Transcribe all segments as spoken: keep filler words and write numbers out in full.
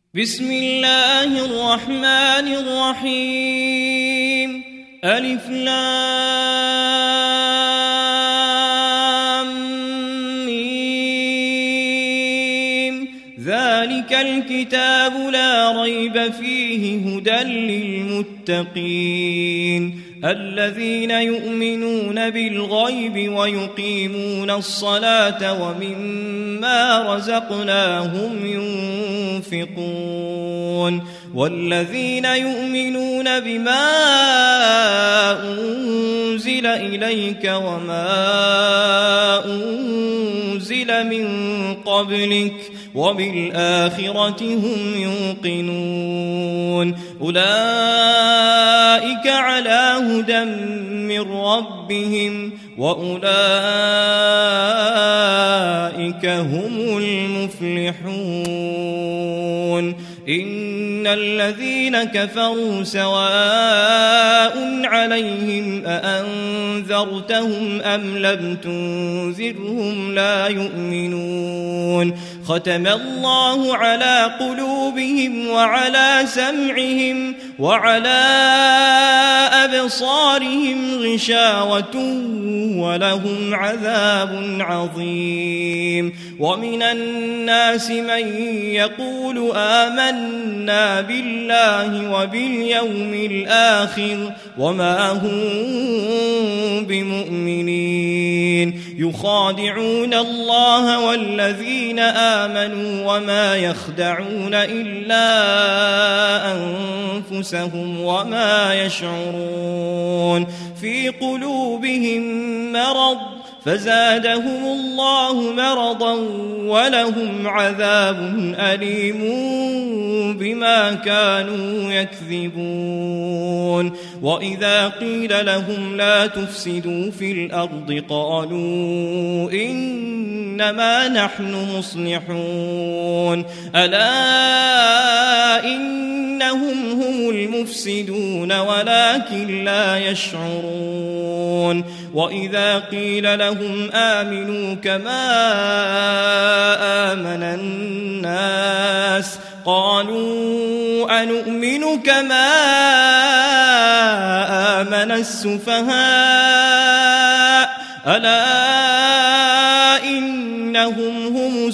بسم الله الرحمن الرحيم ألف لام ميم ذلك الكتاب لا ريب فيه هدى للمتقين الذين يؤمنون بالغيب ويقيمون الصلاة ومما رزقناهم ينفقون والذين يؤمنون بما أنزل إليك وما أنزل من قبلك وبالآخرة هم يوقنون أولئك على هدى من ربهم وأولئك هم المفلحون إن الذين كفروا سواء عليهم أأنذرتهم أم لم تنذرهم لا يؤمنون ختم الله على قلوبهم وعلى سمعهم وعلى أبصارهم غشاوة ولهم عذاب عظيم ومن الناس من يقول آمنا بالله وباليوم الآخر وما هم بمؤمنين يخادعون الله والذين آمنوا وما يخدعون إلا أنفسهم وما يشعرون في قلوبهم مرض فزادهم الله مرضا ولهم عذاب أليم بما كانوا يكذبون وإذا قيل لهم لا تفسدوا في الأرض قالوا إنما نحن مصلحون ألا إنهم هم المفسدون ولكن لا يشعرون وإذا قيل لهم آمنوا كما آمن الناس قالوا أنؤمن كما آمن السفهاء ألا إنهم هم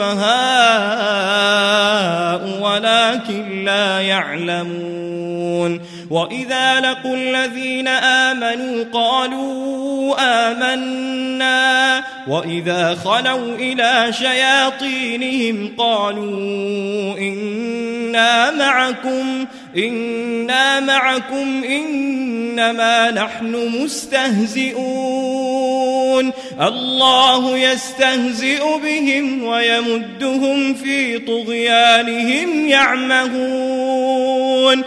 السفهاء ولكن لا يعلمون وإذا لقوا الذين آمنوا قالوا آمنا وإذا خلوا إلى شياطينهم قالوا إنا معكم إنا معكم إنما نحن مستهزئون الله يستهزئ بهم ويمدهم في طغيانهم يعمهون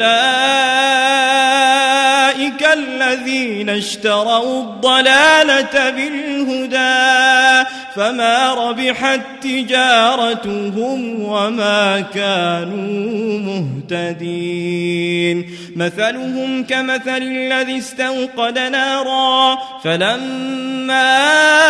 أولئك الذين اشتروا الضلالة بالهدى فما ربحت تجارتهم وما كانوا مهتدين مثلهم كمثل الذي استوقد نارا فلما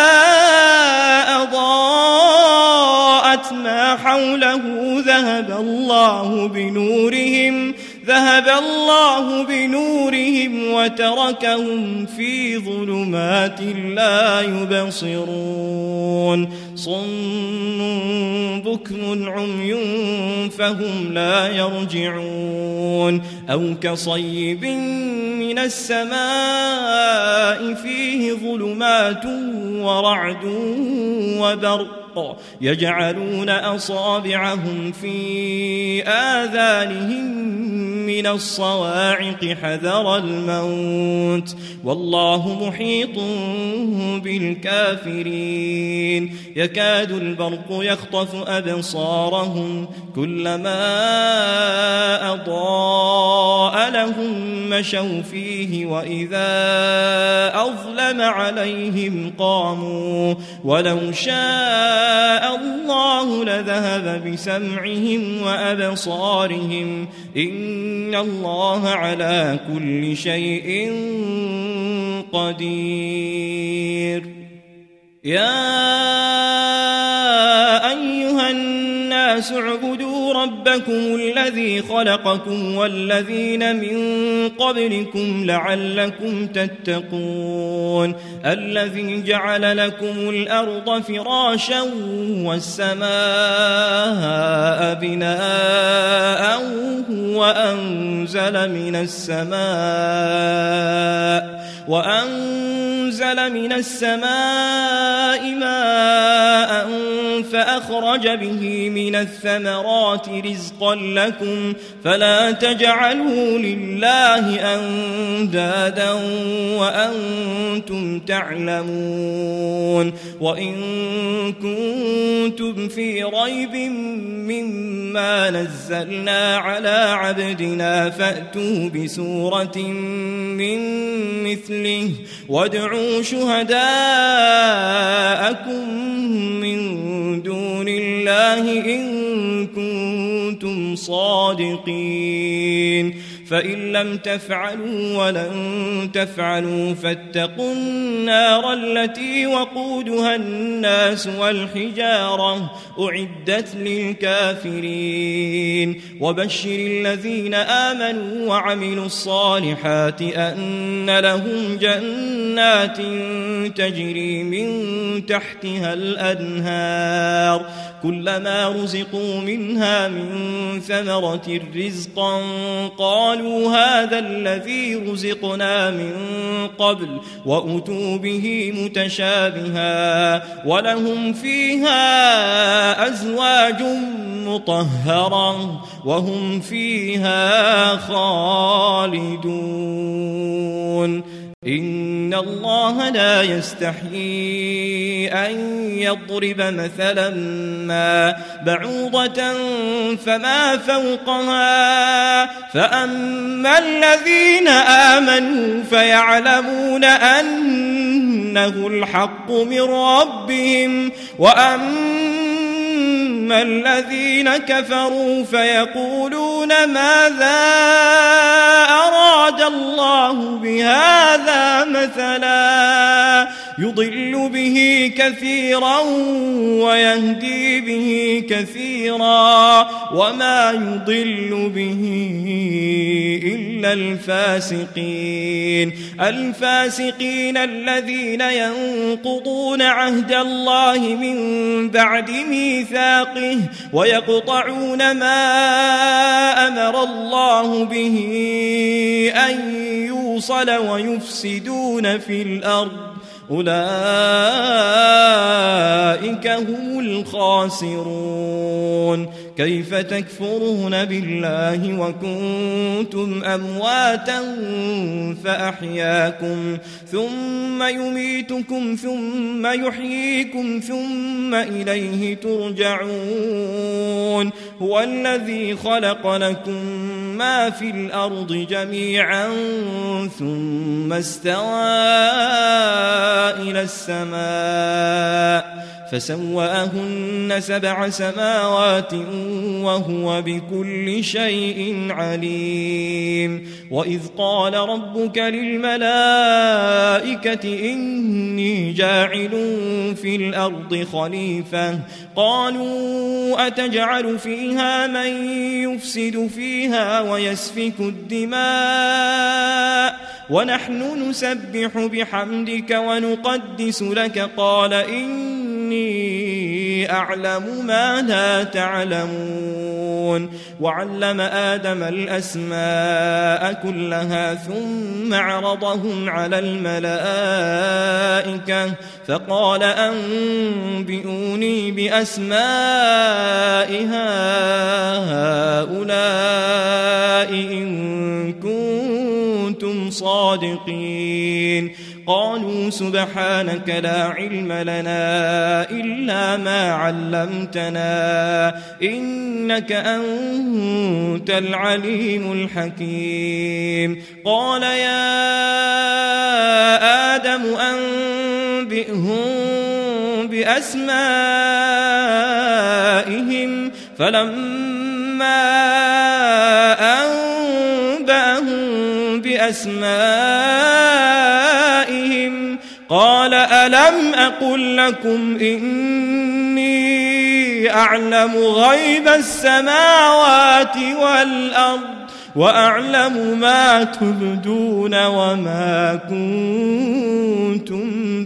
أضاءت ما حوله ذهب الله بنورهم ذهب الله بنورهم وتركهم في ظلمات لا يبصرون صم بكم عمي فهم لا يرجعون أو كصيب من السماء فيه ظلمات ورعد وبرق يجعلون أصابعهم في آذانهم من الصواعق حذر الموت والله محيط بالكافرين يكاد البرق يخطف أبصارهم كلما أضاء لهم مشوا فيه وإذا أظلم عليهم قاموا ولو شاء الله لذهب بسمعهم وأبصارهم إن الله على كل شيء قدير يا أيها الناس اعبدوا اتقوا ربكم الذي خلقكم والذين من قبلكم لعلكم تتقون الذي جعل لكم الأرض فراشا والسماء بناء وأنزل من السماء وأنزل من السماء ماء فأخرج به من الثمرات رزقا لكم فلا تجعلوا لله أندادا وأنتم تعلمون وإن كنتم في ريب مما نزلنا على عبدنا فأتوا بسورة من مثله وادعوا شهداءكم من دون الله إن كنتم صادقين فإن لم تفعلوا ولن تفعلوا فاتقوا النار التي وقودها الناس والحجارة أعدت للكافرين وبشر الذين آمنوا وعملوا الصالحات أن لهم جنات تجري من تحتها الأنهار كلما رزقوا منها من ثمرة رزقا قالوا هذا الذي رزقنا من قبل وأتوا به متشابها ولهم فيها أزواج مطهرة وهم فيها خالدون إن الله لا يستحيي أن يضرب مثلا ما بعوضة فما فوقها فأما الذين آمنوا فيعلمون أنه الحق من ربهم وأما الذين كفروا فيقولون ماذا أراد الله بهذا مثلا يضل به كثيرا ويهدي به كثيرا وما يضل به إلا الفاسقين الفاسقين الذين ينقضون عهد الله من بعد ميثاقه ويقطعون ما أمر الله به أن يوصل ويفسدون في الأرض أولئك هم الخاسرون كيف تكفرون بالله وكنتم أمواتا فأحياكم ثم يميتكم ثم يحييكم ثم إليه ترجعون هو الذي خلق لكم ما في الأرض جميعا ثم استوى إلى السماء فسواهن سبع سماوات وهو بكل شيء عليم وإذ قال ربك للملائكة إني جاعل في الأرض خليفة قالوا أتجعل فيها من يفسد فيها ويسفك الدماء ونحن نسبح بحمدك ونقدس لك قال إني أعلم ما لا تعلمون وعلم آدم الأسماء كلها ثم عرضهم على الملائكة فقال أنبئوني بأسماء هؤلاء إن كنتم صادقين قالوا سبحانك لا علم لنا إلا ما علمتنا إنك أنت العليم الحكيم قال يا آدم أنبئهم بأسمائهم فلما أنبأهم بأسمائهم قال ألم أقل لكم إني أعلم غيب السماوات والأرض وأعلم ما تبدون وما كنتم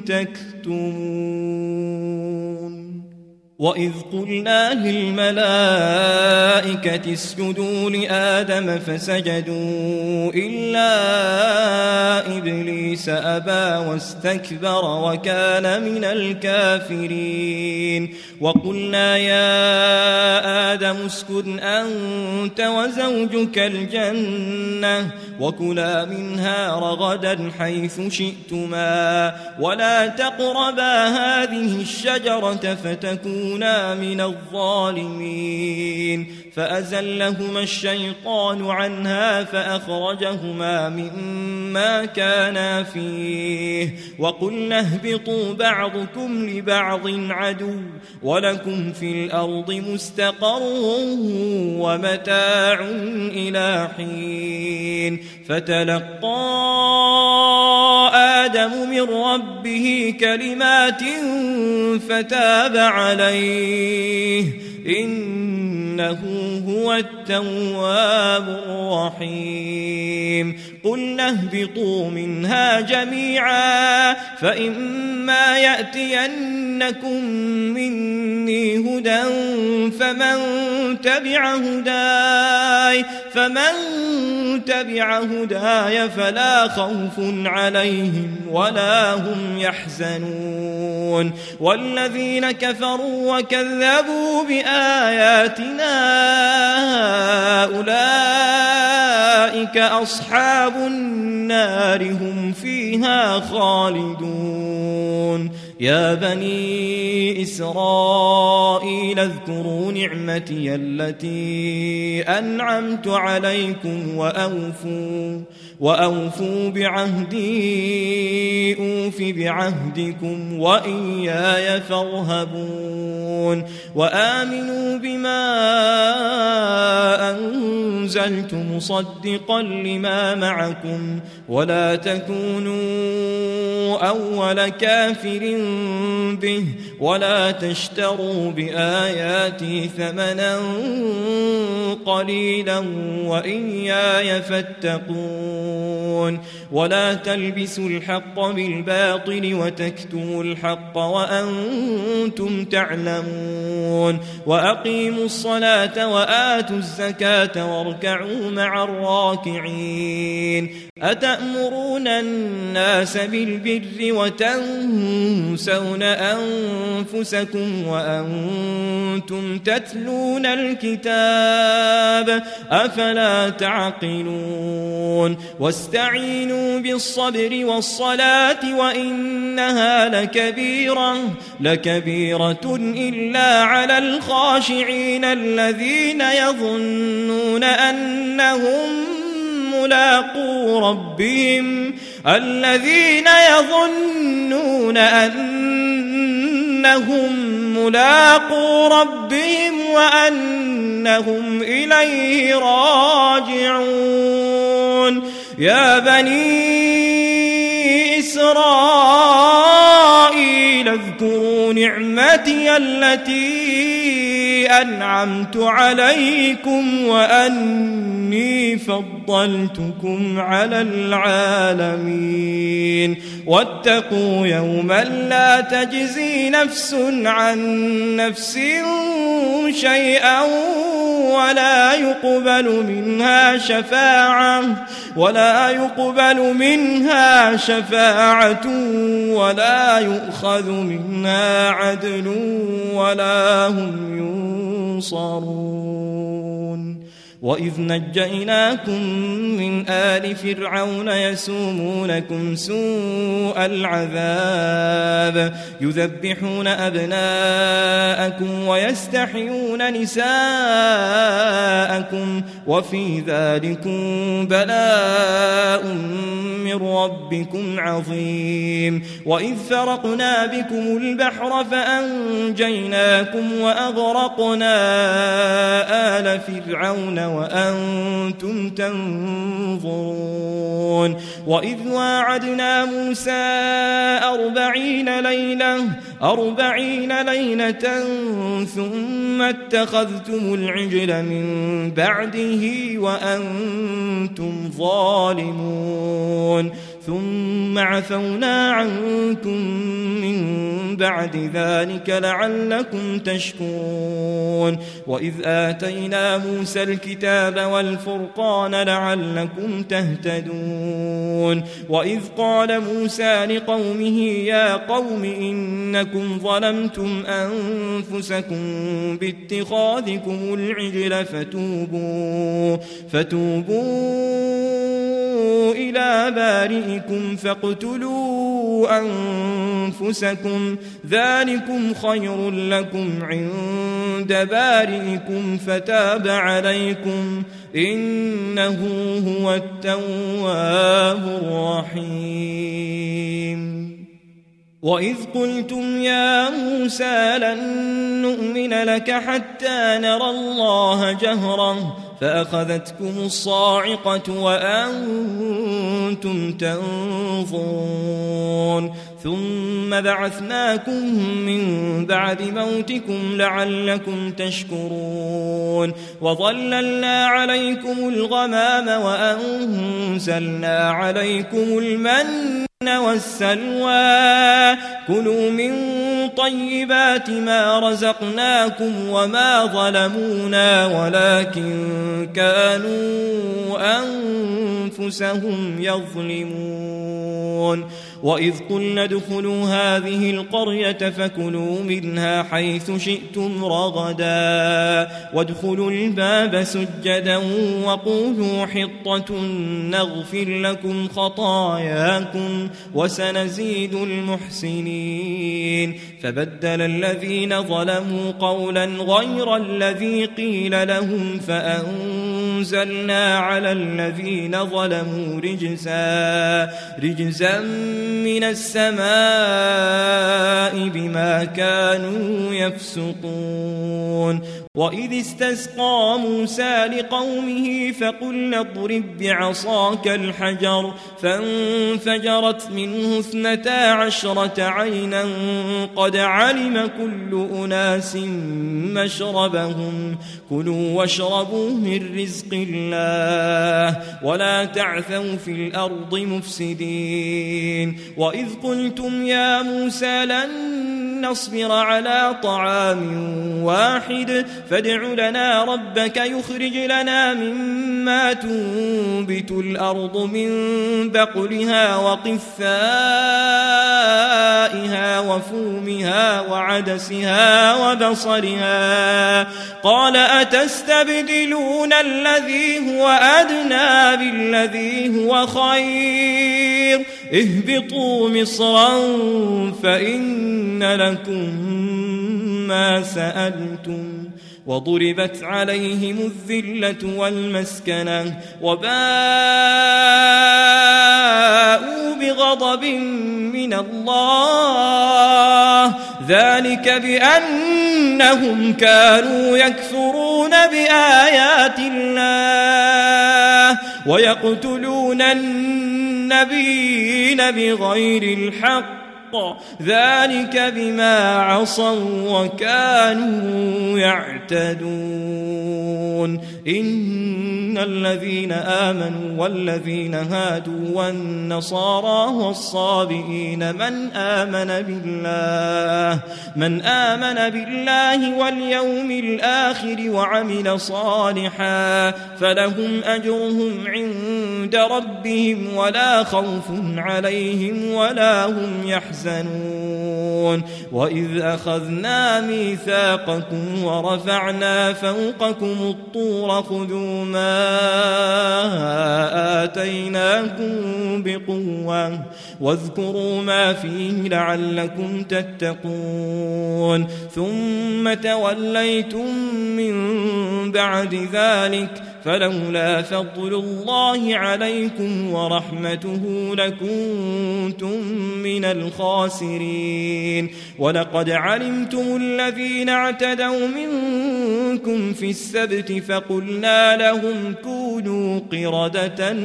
تكتمون. وإذ قلنا للملائكة اسجدوا لآدم فسجدوا إلا إبليس أبى واستكبر وكان من الكافرين. وقلنا يا آدم اسكن أنت وزوجك الجنة وكلا منها رغدا حيث شئتما ولا تقربا هذه الشجرة فتكونا من الظالمين. فأزلهما الشيطان عنها فأخرجهما مما كانا فيه وقلنا اهبطوا بعضكم لبعض عدو ولكم في الأرض مستقر ومتاع إلى حين. فتلقى آدم من ربه كلمات فتاب عليه إنه هو التواب الرحيم. قلنا اهبطوا منها جميعا فإما يأتينكم مني هدى فمن تبع هداي فمن تبع هداي فلا خوف عليهم ولا هم يحزنون. والذين كفروا وكذبوا بآياتنا أولئك أصحاب النار هم فيها خالدون. يا بني إسرائيل اذكروا نعمتي التي أنعمت عليكم وأوفوا وأوفوا بعهدي أوف بعهدكم وإياي فارهبون. وآمنوا بما أنزلت مصدقا لما معكم ولا تكونوا أول كافر به ولا تشتروا بآياتي ثمنا قليلا وإياي فاتقون. ولا تلبسوا الحق بالباطل وتكتموا الحق وأنتم تعلمون. وأقيموا الصلاة وآتوا الزكاة واركعوا مع الراكعين. أتأمرون الناس بالبر وتنسون أنفسكم وأنتم تتلون الكتاب أفلا تعقلون. واستعينوا بالصبر والصلاة وإنها لكبيرة لكبيرة إلا على الخاشعين الذين يظنون أنهم ملاقو ربهم الذين يظنون أنهم ملاقو ربهم وأنهم إليه راجعون. يا بني إسرائيل اذكروا نعمتي التي أنعمت عليكم وأني فضلتكم على العالمين. واتقوا يوما لا تجزي نفس عن نفس شيئا ولا يقبل منها شفاعة ولا يقبل منها شفاعة ولا يؤخذ منها عدل ولا هم ينصرون. وإذ نجيناكم من آل فرعون يسومونكم سوء العذاب يذبحون أبناءكم ويستحيون نساءكم وفي ذلكم بلاء من ربكم عظيم وإذ فرقنا بكم البحر فأنجيناكم وأغرقنا آل فرعون وأنتم تنظرون وإذ واعدنا موسى أربعين ليلة أربعين ليلة ثم اتخذتم العجل من بعده وأنتم ظالمون ثم عفونا عنكم من بعد ذلك لعلكم تشكرون وإذ آتينا موسى الكتاب والفرقان لعلكم تهتدون وإذ قال موسى لقومه يا قوم إنكم ظلمتم أنفسكم باتخاذكم العجل فتوبوا فتوبوا إلى بارئكم فاقتلوا أنفسكم ذلكم خير لكم عند بارئكم فتاب عليكم إنه هو التواب الرحيم وإذ قلتم يا موسى لن نؤمن لك حتى نرى الله جهرة فأخذتكم الصاعقة وأنتم تنظرون ثم بعثناكم من بعد موتكم لعلكم تشكرون وظللنا عليكم الغمام وأنزلنا عليكم المن والسلوى كلوا من طيبات ما رزقناكم وما ظلمونا ولكن كانوا أنفسهم يظلمون وإذ قلنا ادخلوا هذه القرية فكلوا منها حيث شئتم رغدا وادخلوا الباب سجدا وقولوا حطة نغفر لكم خطاياكم وسنزيد المحسنين فبدل الذين ظلموا قولا غير الذي قيل لهم فأنزلنا على الذين ظلموا رجزا رجزا من السماء بما كانوا يفسقون وإذ استسقى موسى لقومه فقلنا اضرب بعصاك الحجر فانفجرت منه اثنتا عشرة عينا قد علم كل أناس مشربهم كلوا واشربوا من رزق الله ولا تعثوا في الأرض مفسدين وإذ قلتم يا موسى لن نصبر على طعام واحد فادع لنا ربك يخرج لنا مما تنبت الأرض من بقلها وقثائها وفومها وعدسها وبصلها قال أتستبدلون الذي هو أدنى بالذي هو خير اهبطوا مصرا فإن لكم ما سألتم وضربت عليهم الذلة والمسكنة وباءوا بغضب من الله ذلك بأنهم كانوا يكفرون بآيات الله ويقتلون النبيين بغير الحق ذلك بما عصوا وكانوا يعتدون إن الذين آمنوا والذين هادوا والنصارى والصابئين من آمن بالله من آمن بالله واليوم الآخر وعمل صالحا فلهم أجرهم عند ربهم ولا خوف عليهم ولا هم يحزنون وإذ أخذنا ميثاقكم ورفعنا فوقكم الطور وخذوا ما آتيناكم بقوة واذكروا ما فيه لعلكم تتقون ثم توليتم من بعد ذلك فلولا فضل الله عليكم ورحمته لكنتم من الخاسرين ولقد علمتم الذين اعتدوا منكم في السبت فقلنا لهم كونوا قردة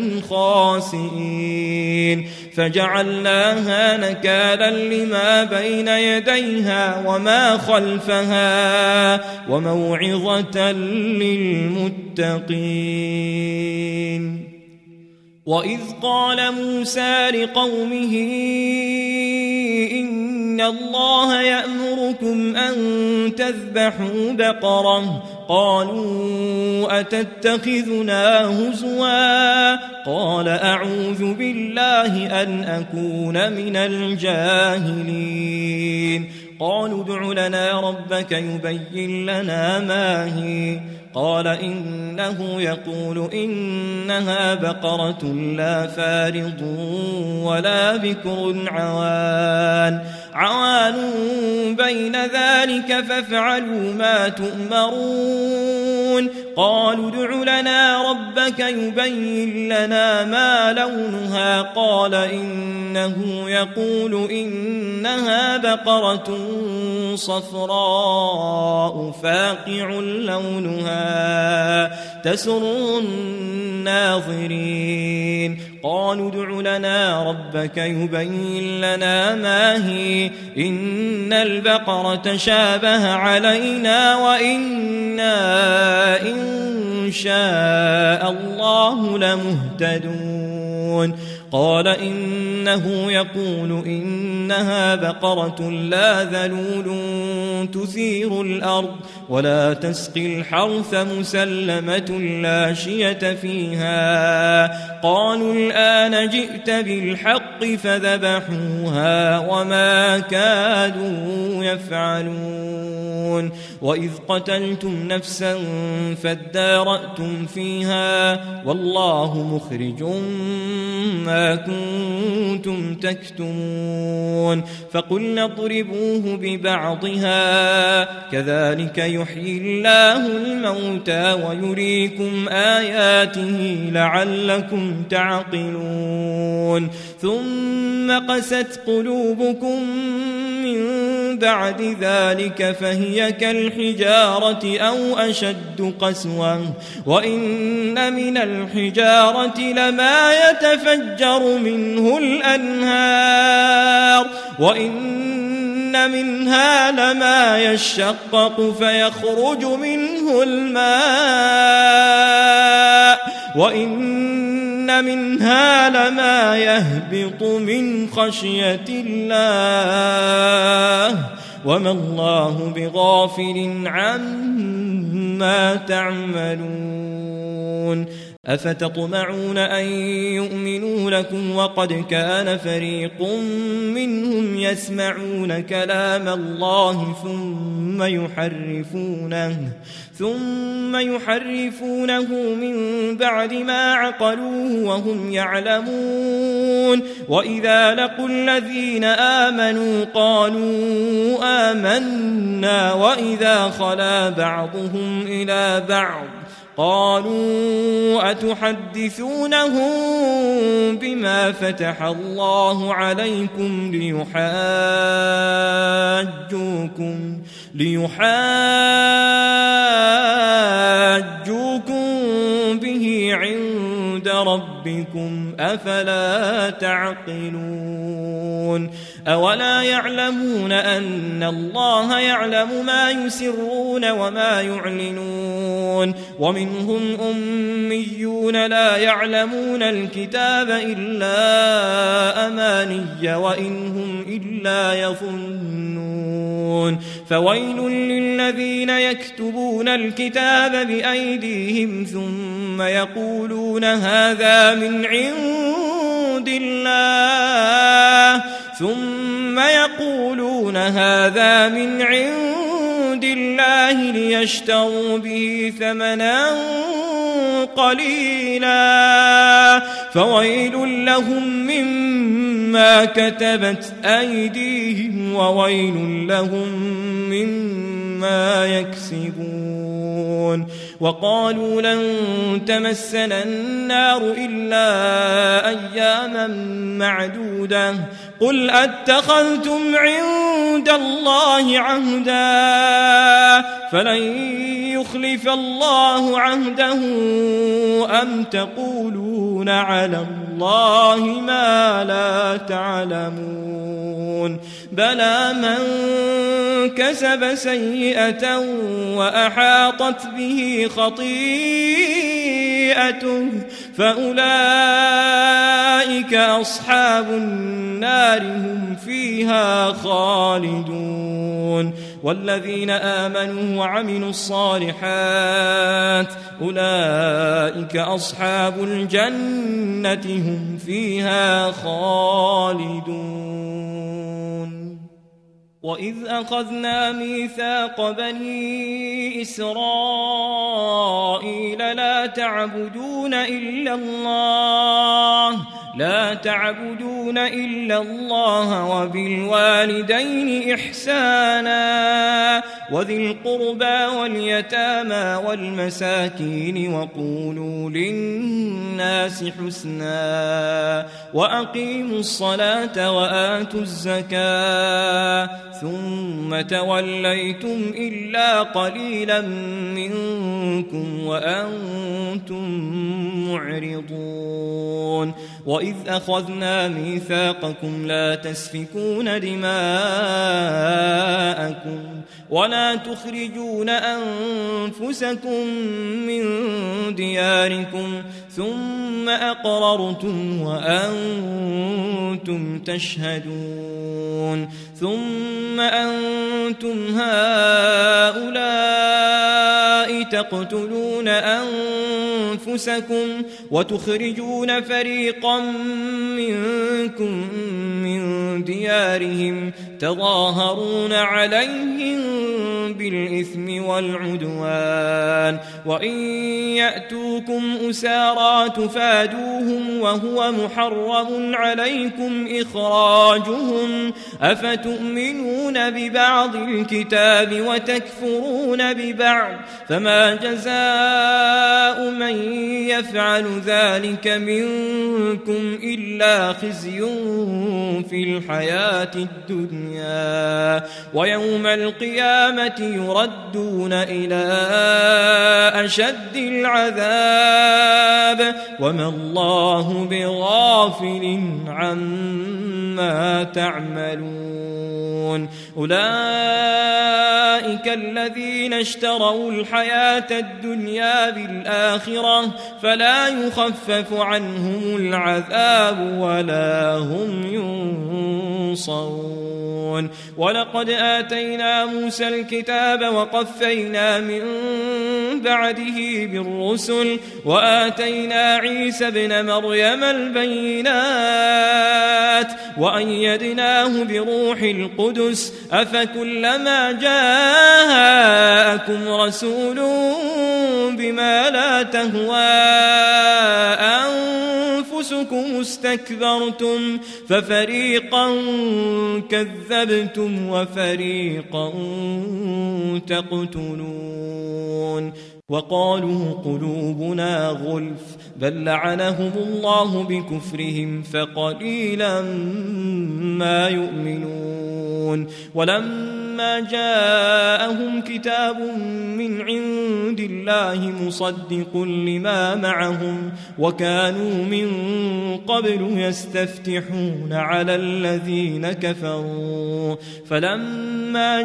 خاسئين فجعلناها نكالا لما بين يديها وما خلفها وموعظة للمتقين. وإذ قال موسى لقومه إن الله يأمركم أن تذبحوا بقرة قالوا أتتخذنا هزوا قال أعوذ بالله أن أكون من الجاهلين قالوا ادع لنا ربك يبين لنا ما هي قال إنه يقول إنها بقرة لا فارض ولا بكر عوان عوان بين ذلك فافعلوا ما تؤمرون قالوا ادع لنا ربك يبين لنا ما لونها قال إنه يقول إنها بقرة صفراء فاقع لونها تسر الناظرين قالوا ادع لنا ربك يبين لنا ما هي إن البقرة شابه علينا وإنا إن شاء الله لمهتدون قال إنه يقول إنها بقرة لا ذلول تثير الأرض ولا تسقي الحرث مسلمة لا شية فيها قالوا الآن جئت بالحق فذبحوها وما كادوا يفعلون وإذ قتلتم نفسا فادارأتم فيها والله مخرج ما كنتم تكتمون فقلنا اضربوه ببعضها كذلك يحيي الله الموتى ويريكم آياته لعلكم تعقلون ثم قست قلوبكم من بعد ذلك فهي كالحجارة أو أشد قسوة وإن من الحجارة لما يتفجر منه الأنهار وإن منها لما يشقق فيخرج منه الماء وإن منها لما يهبط من خشية الله وما الله بغافل عما تعملون أفتطمعون أن يؤمنوا لكم وقد كان فريق منهم يسمعون كلام الله ثم يحرفونه ثم يحرفونه من بعد ما عقلوه وهم يعلمون وإذا لقوا الذين آمنوا قالوا آمنا وإذا خلا بعضهم إلى بعض قالوا أتحدثونهم بما فتح الله عليكم ليحاجوكم ليحاجوكم به عند ربكم أفلا تعقلون أولا يعلمون أن الله يعلم ما يسرون وما يعلنون ومنهم أميون لا يعلمون الكتاب إلا أماني وإن هم إلا يظنون فويل للذين يكتبون الكتاب بأيديهم ثم يقولون هذا من عند الله ثم يقولون هذا من عند الله ليشتروا به ثمنا قليلا فويل لهم مما كتبت أيديهم وويل لهم مما يكسبون وقالوا لن تمسنا النار إلا أياما معدودة قل أتخذتم عند الله عهدا فلن يخلف الله عهده أم تقولون على الله ما لا تعلمون بلى من كسب سيئة وأحاطت به خطيئته فأولئك أصحاب النار هم فيها خالدون والذين آمنوا وعملوا الصالحات أولئك أصحاب الجنة هم فيها خالدون وإذ أخذنا ميثاق بني إسرائيل لا تعبدون إلا الله لا تعبدون إلا الله وبالوالدين إحسانا وذي القربى واليتامى والمساكين وقولوا للناس حسنا وأقيموا الصلاة وآتوا الزكاة ثم توليتم إلا قليلا منكم وأنتم معرضون وإذ أخذنا ميثاقكم لا تسفكون دماءكم ولا تخرجون أنفسكم من دياركم ثم أقررتم وأنتم تشهدون ثم أنتم هؤلاء تقتلون أنفسكم وتخرجون فريقا منكم من ديارهم تظاهرون عليهم بالإثم والعدوان وإن يأتوكم أسارى تفادوهم وهو محرم عليكم إخراجهم أفتؤمنون ببعض الكتاب وتكفرون ببعض فما جزاء من يفعل ذلك منكم إلا خزي في الحياة الدنيا ويوم القيامة يردون إلى أشد العذاب وما الله بغافل عما تعملون أولئك الذين اشتروا الحياة الدنيا بالآخرة فلا يخفف عنهم العذاب ولا هم ينصرون ولقد آتينا موسى الكتاب وقفينا من بعده بالرسل وآتينا عيسى ابن مريم البينات وأيدناه بروح القدس أفكلما جاءكم رسول بما لا تهوى أنفسكم استكبرتم ففريقا كذبتم وفريقا تقتلون وقالوا قلوبنا غلف بل لعنهم الله بكفرهم فقليلا ما يؤمنون ولما جاءهم كتاب من عند الله مصدق لما معهم وكانوا من قبل يستفتحون على الذين كفروا فلما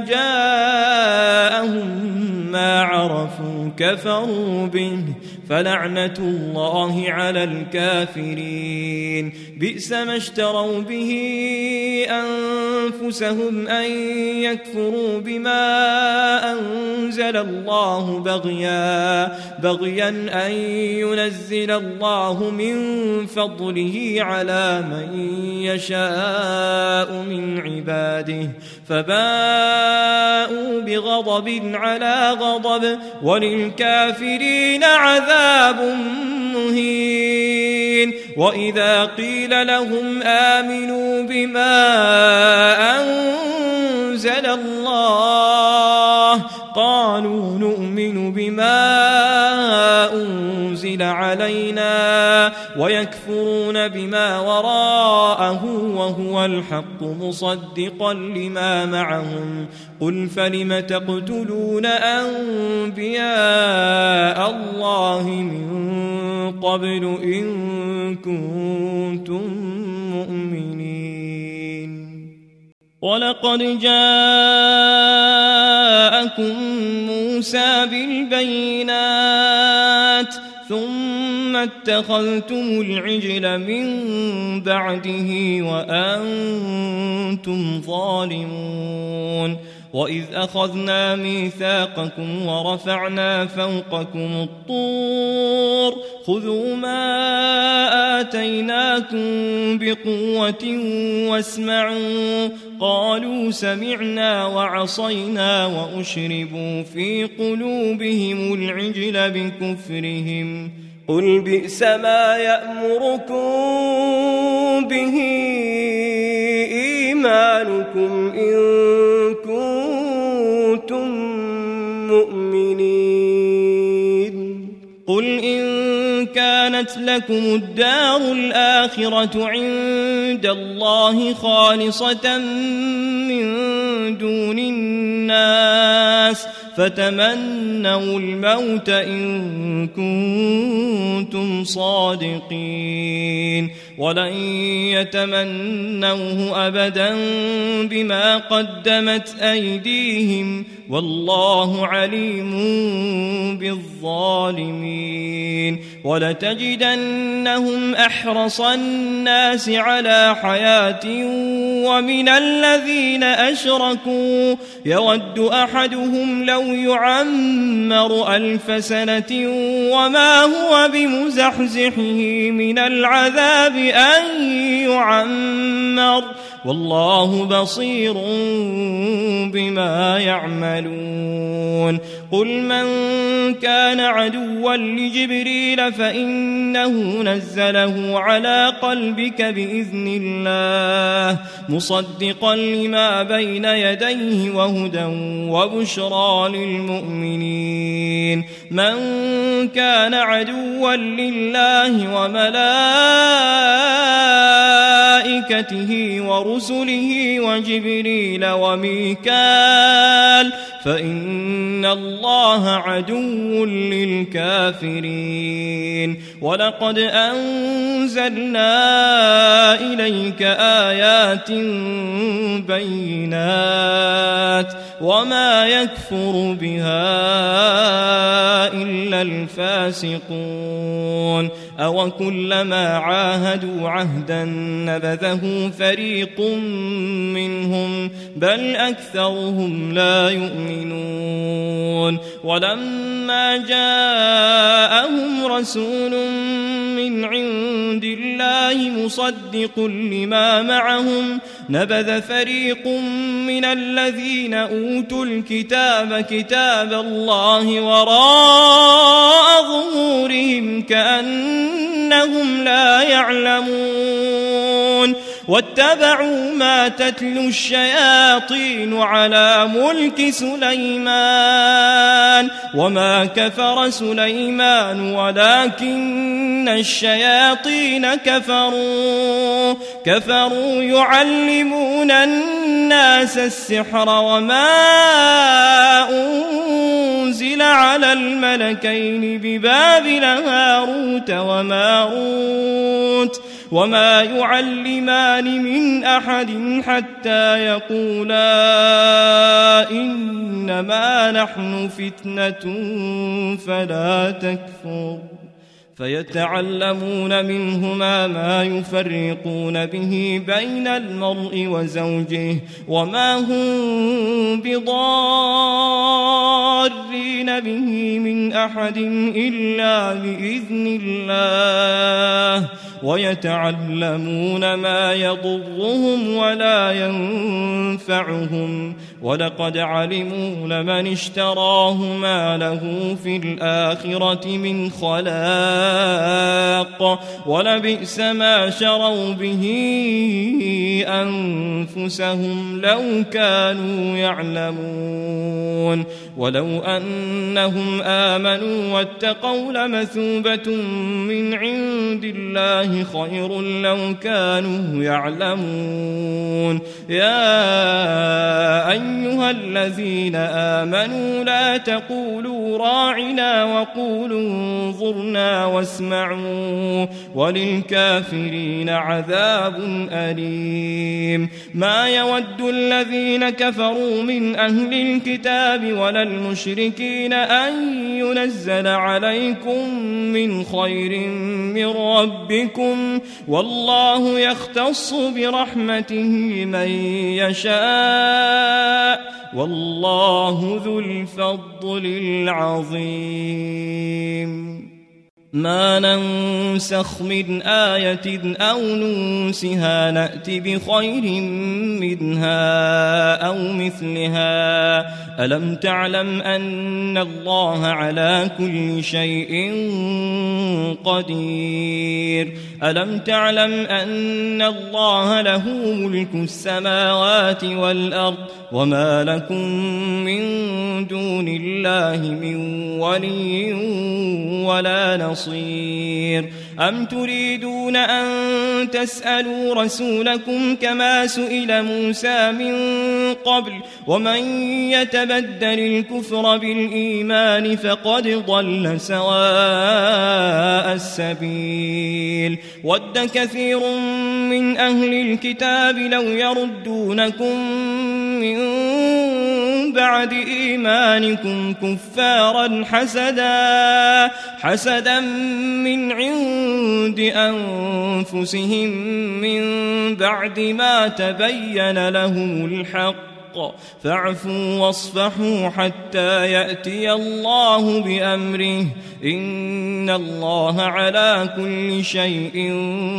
جاءهم ما عرفوا كفروا به فلعنة الله على الكافرين بئس ما اشتروا به أنفسهم أن يكفروا بما أنزل الله بغيا بغيا أن ينزل الله من فضله على من يشاء من عباده فباءوا بغضب على غضب وللكافرين عذاب عذاب مهين. وإذا قيل لهم آمنوا بما أنزل الله قالوا نؤمن بما أنزل علينا ويكفرون بما وراءه وهو الحق مصدقا لما معهم. قل فلم تقتلون أنبياء الله من قبل إن كنتم مؤمنين. ولقد جاءكم موسى بالبينات ثم اتخذتم العجل من بعده وأنتم ظالمون. وإذ أخذنا ميثاقكم ورفعنا فوقكم الطور خذوا ما آتيناكم بقوة واسمعوا قالوا سمعنا وعصينا وأشربوا في قلوبهم العجل بكفرهم. قل بئس ما يأمركم به إيمانكم إن كنتم مؤمنين. قل إن كانت لكم الدار الآخرة عند الله خالصة من دون الناس فتمنوا الموت إن كنتم صادقين ولن يتمنوه أبدا بما قدمت أيديهم والله عليم بالظالمين. ولتجدنهم أحرص الناس على حياة ومن الذين أشركوا يود أحدهم لو يعمر ألف سنة وما هو بمزحزحه من العذاب أن يعمر والله بصير بما يعملون. قل من كان عدوا لجبريل فإنه نزله على قلبك بإذن الله مصدقا لما بين يديه وهدى وبشرى للمؤمنين. من كان عدوا لله وملائكته ورسله وجبريل وميكال فإن الله عدو للكافرين. ولقد أنزلنا إليك آيات بينات وما يكفر بها إلا الفاسقون. أو كلما عاهدوا عهدا نبذه فريق منهم بل أكثرهم لا يؤمنون. ولما جاءهم رسول من عند الله مصدق لما معهم نبذ فريق من الذين أوتوا الكتاب كتاب الله وراء ظهورهم كأنهم لا يعلمون. واتبعوا ما تتلو الشياطين على ملك سليمان وما كفر سليمان ولكن الشياطين كفروا كفروا يعلمون الناس السحر وما أنزل على الملكين ببابل هاروت وماروت وما يعلمان من أحد حتى يقولا إنما نحن فتنة فلا تكفر فيتعلمون منهما ما يفرقون به بين المرء وزوجه وما هم بضارين به من أحد إلا بإذن الله ويتعلمون ما يضرهم ولا ينفعهم ولقد علموا لمن اشتراه ما له في الآخرة من خلاق ولبئس ما شروا به أنفسهم لو كانوا يعلمون ولو أنهم آمنوا واتقوا لمثوبة من عند الله خير لو كانوا يعلمون يا أيها الذين آمنوا لا تقولوا راعنا وقولوا انظرنا واسمعوا وللكافرين عذاب أليم ما يود الذين كفروا من أهل الكتاب ولا المشركين أن ينزل عليكم من خير من ربكم والله يختص برحمته من يشاء والله ذو الفضل العظيم ما ننسخ من آية أو ننسها نأت بخير منها أو مثلها ألم تعلم أن الله على كل شيء قدير ألم تعلم أن الله له ملك السماوات والأرض وما لكم من دون الله من ولي ولا نصير أم تريدون أن تسألوا رسولكم كما سئل موسى من قبل ومن يتبدل الكفر بالإيمان فقد ضل سواء السبيل ود كثير من أهل الكتاب لو يردونكم من بعد إيمانكم كفارا حسدا حسدا من عند أنفسهم من بعد ما تبين لهم الحق فاعفوا واصفحوا حتى يأتي الله بأمره إن الله على كل شيء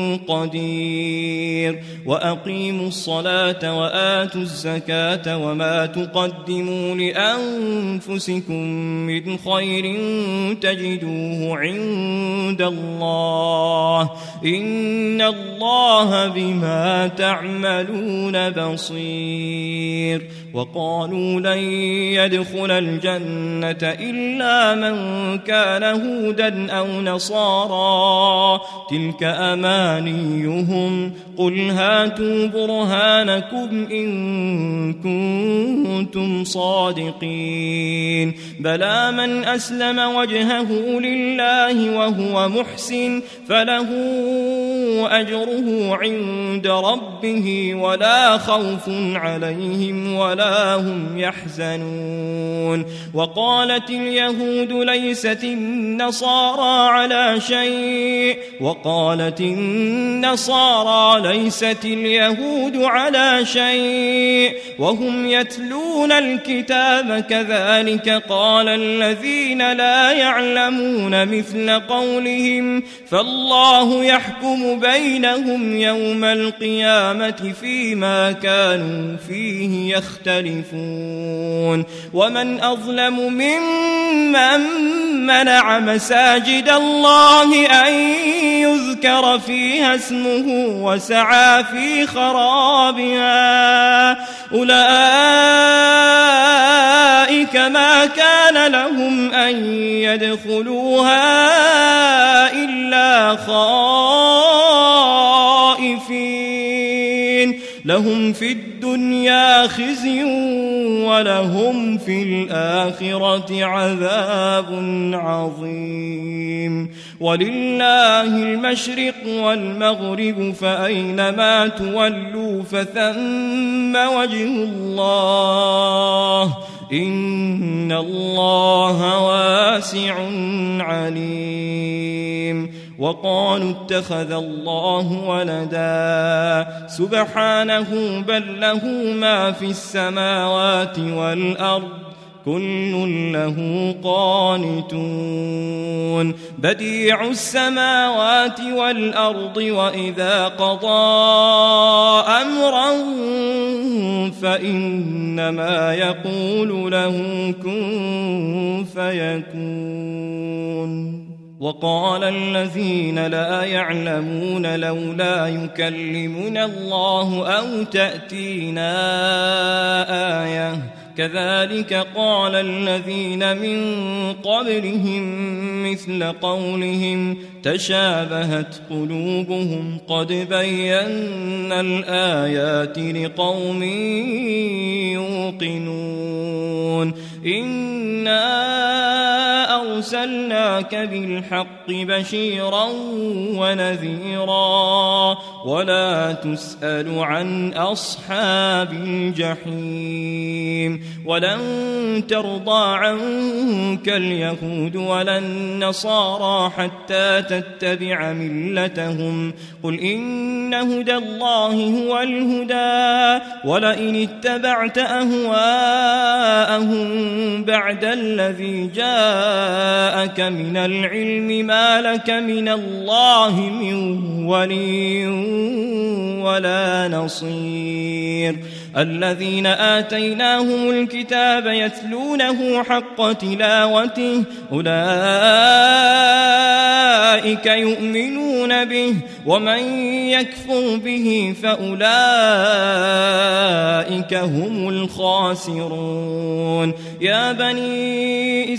قدير وأقيموا الصلاة وآتوا الزكاة وما تقدموا لأنفسكم من خير تجدوه عند الله إن الله بما تعملون بصير وقالوا لن يدخل الجنة إلا من كان هودا أو نصارى تلك أمانيهم قل هاتوا برهانكم إن كنتم صادقين بلى من أسلم وجهه لله وهو محسن فله أجره عند ربه ولا خوف عليهم ولا هم يحزنون وقالت اليهود ليست النصارى على شيء وقالت النصارى ليست اليهود على شيء وهم يتلون الكتاب كذلك قال الذين لا يعلمون مثل قولهم فالله يحكم بينهم يوم القيامة فيما كانوا فيه يختلفون ومن أظلم ممن منع مساجد الله أن يذكر فيها اسمه وسعى في خرابها أولئك ما كان لهم أن يدخلوها إلا خائفين لهم في الدنيا خزي ولهم في الآخرة عذاب عظيم ولله المشرق والمغرب فأينما تولوا فثم وجه الله إن الله واسع عليم وقالوا اتخذ الله ولدا سبحانه بل له ما في السماوات والأرض كل له قانتون بديع السماوات والأرض وإذا قضى أمرا فإنما يقول له كن فيكون وقال الذين لا يعلمون لولا يكلمنا الله أو تأتينا آية كذلك قال الذين من قبلهم مثل قولهم تشابهت قلوبهم قد بينا الآيات لقوم يوقنون إنا أرسلناك بالحق بشيرا ونذيرا ولا تسأل عن أصحاب الجحيم ولن ترضى عنك اليهود ولا النصارى حتى تتبع ملتهم قل إن هدى الله هو الهدى ولئن اتبعت أهواءهم بعد الذي جاءك من العلم ما لك من الله من ولي ولا نصير الذين آتيناهم الكتاب يتلونه حق تلاوته أولئك يؤمنون به ومن يكفر به فأولئك هم الخاسرون يا بني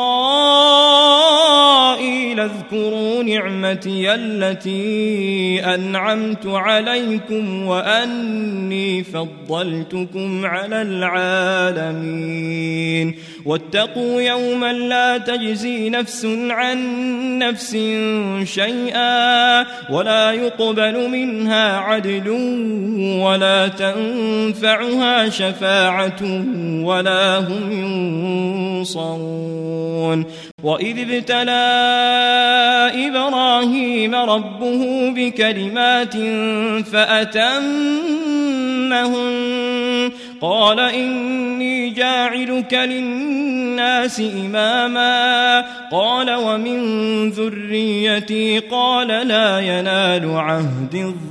إسرائيل اذكروا نعمتي التي أنعمت عليكم وأني فضلتكم على العالمين واتقوا يوما لا تجزي نفس عن نفس شيئا ولا يقبل منها عدل ولا تنفعها شفاعة ولا هم ينصرون وإذ ابتلى إبراهيم ربه بكلمات فأتمهن قال إني جاعلك للناس إماما قال ومن ذريتي قال لا ينال عهد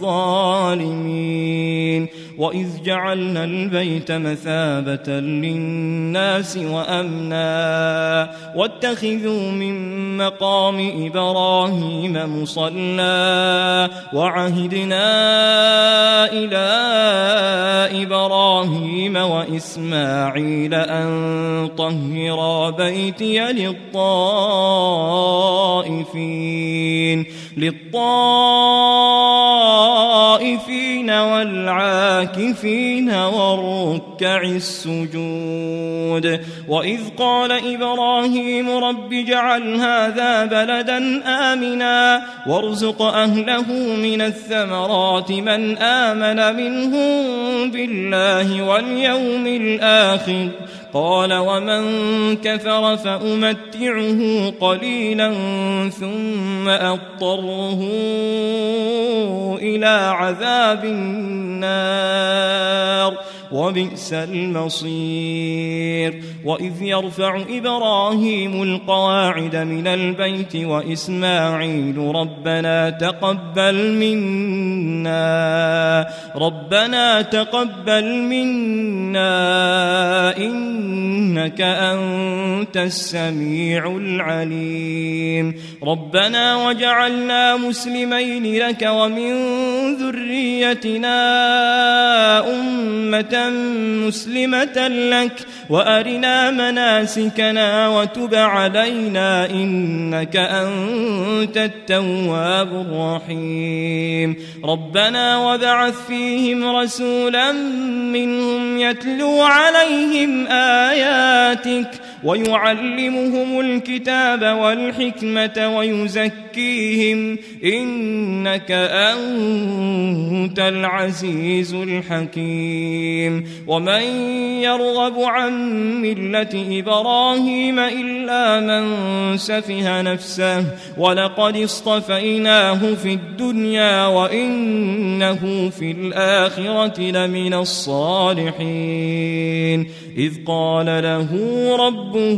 الظالمين وإذ جعلنا البيت مثابة للناس وأمنا واتخذوا من مقام إبراهيم مصلى وعهدنا إلى إبراهيم وإسماعيل أن طهرا بيتي للطائفين للطائفين والعاكفين والركع السجود وإذ قال إبراهيم رب اجعل هذا بلدا آمنا وارزق أهله من الثمرات من آمن منهم بالله واليوم الآخر قال ومن كفر فأمتعه قليلا ثم أضطره إلى عذاب النار وبئس المصير وإذ يرفع إبراهيم القواعد من البيت وإسماعيل ربنا تقبل منا ربنا تقبل منا إنك أنت السميع العليم ربنا وجعلنا مسلمين لك ومن ذريتنا أمة مسلمة لك وأرنا مناسكنا وتب علينا إنك أنت التواب الرحيم ربنا وابعث فيهم رسولا منهم يتلو عليهم آياتك ويعلمهم الكتاب والحكمة ويزكيهم إنك أنت العزيز الحكيم ومن يرغب عن ملة إبراهيم إلا من سفه نفسه ولقد اصطفيناه في الدنيا وإنه في الآخرة لمن الصالحين إذ قال له ربه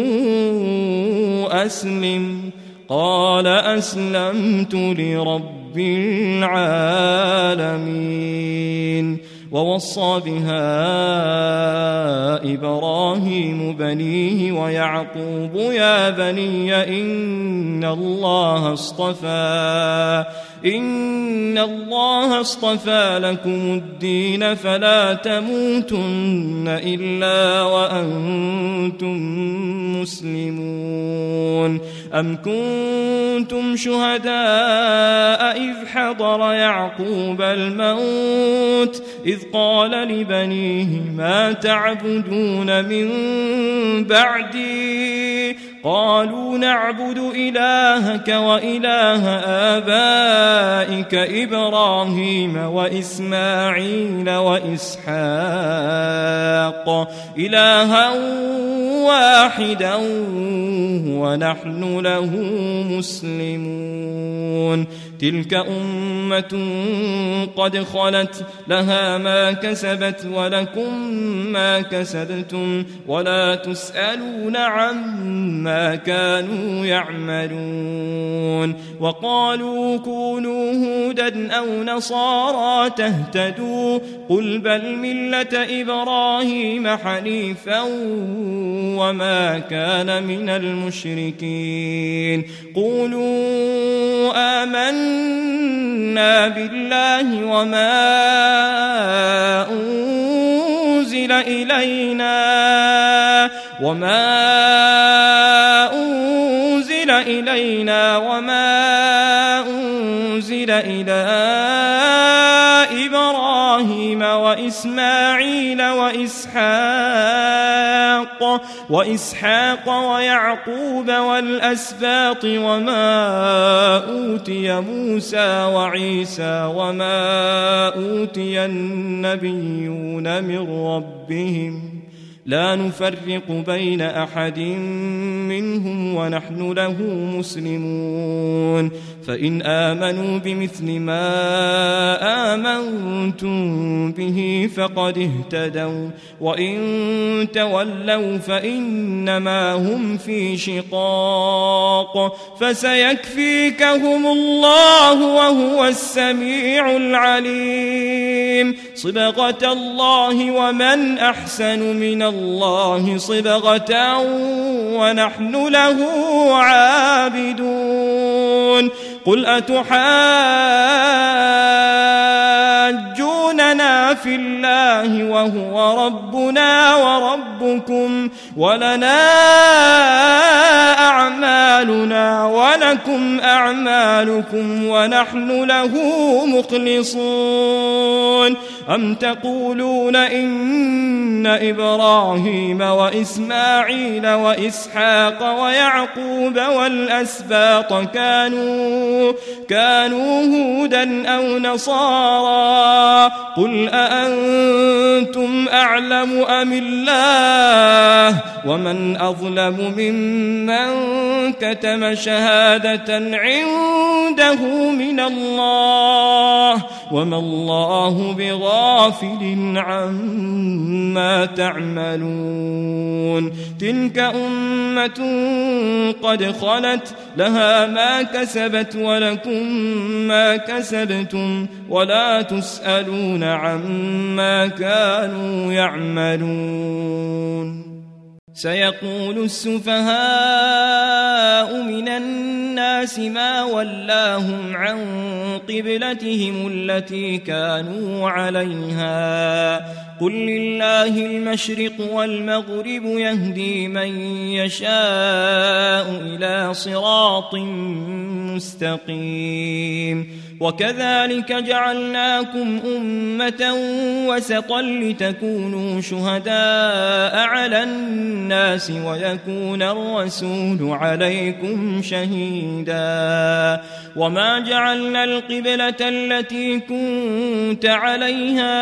أسلم قال أسلمت لرب العالمين ووصى بها إبراهيم بنيه ويعقوب يا بني إن الله اصطفى إن الله اصطفى لكم الدين فلا تموتن إلا وأنتم مسلمون أم كنتم شهداء إذ حضر يعقوب الموت إذ قال لبنيه ما تعبدون من بعدي قالوا نعبد إلهك وإله آبائك إبراهيم وإسماعيل وإسحاق إلها واحدا ونحن له مسلمون تلك أمة قد خلت لها ما كسبت ولكم ما كسبتم ولا تسألون عما كانوا يعملون وقالوا كونوا هودا أو نصارى تهتدوا قل بل ملة إبراهيم حنيفا وما كان من المشركين قولوا آمنا بالله وما أنزل إلينا وما أنزل إلينا وما أنزل إلى إبراهيم وإسماعيل وإسحاق وإسحاق ويعقوب والأسباط وما أوتي موسى وعيسى وما أوتي النبيون من ربهم لا نفرق بين أحد منهم ونحن له مسلمون فإن آمنوا بمثل ما آمنتم به فقد اهتدوا وإن تولوا فإنما هم في شقاق فسيكفيكهم الله وهو السميع العليم صبغة الله ومن أحسن من الله صبغة ونحن له عابدون قل أتحاجوننا في الله وهو ربنا وربكم ولنا أعمالنا ولكم أعمالكم ونحن له مخلصون أم تقولون إن إبراهيم وإسماعيل وإسحاق ويعقوب والأسباط كانوا كانوا هودا أو نصارى قل أأنتم أعلم أم الله ومن أظلم ممن كتم شهادة عنده من الله وما الله بغافل عما تعملون تلك أمة قد خلت لها ما كسبت ولكم ما كسبتم ولا تسألون عما كانوا يعملون سيقول السفهاء من الناس ما ولاهم عن قبلتهم التي كانوا عليها قل لله المشرق والمغرب يهدي من يشاء إلى صراط مستقيم وكذلك جعلناكم أمة وسطا لتكونوا شهداء على الناس الناس ويكون الرسول عليكم شهيدا وما جعلنا القبلة التي كنت عليها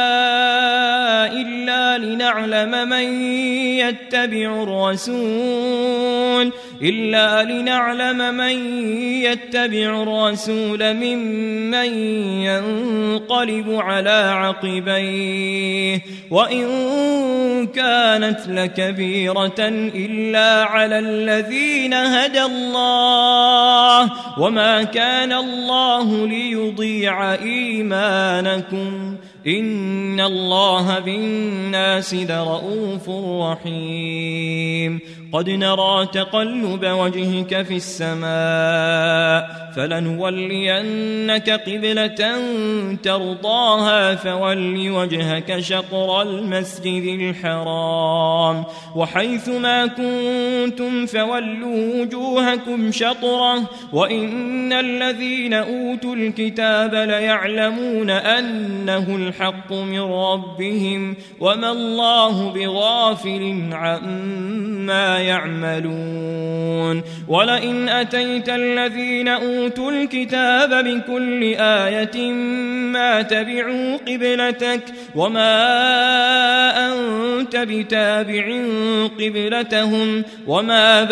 إلا لنعلم من يتبع الرسول إلا لنعلم من يتبع الرسول ممن ينقلب على عقبيه وإن كانت لكبيرة إلا على الذين هدى الله وما كان الله ليضيع إيمانكم إن الله بالناس لرؤوف رحيم قد نرى تقلب وجهك في السماء فلنولينك قبلة ترضاها فول وجهك شطر المسجد الحرام وحيث ما كنتم فولوا وجوهكم شطره وإن الذين أوتوا الكتاب ليعلمون أنه الحق من ربهم وما الله بغافل عما يعملون ولئن أتيت الذين أوتوا الكتاب بكل آية ما تبعوا قبلتك وما أنت بتابع قبلتهم وما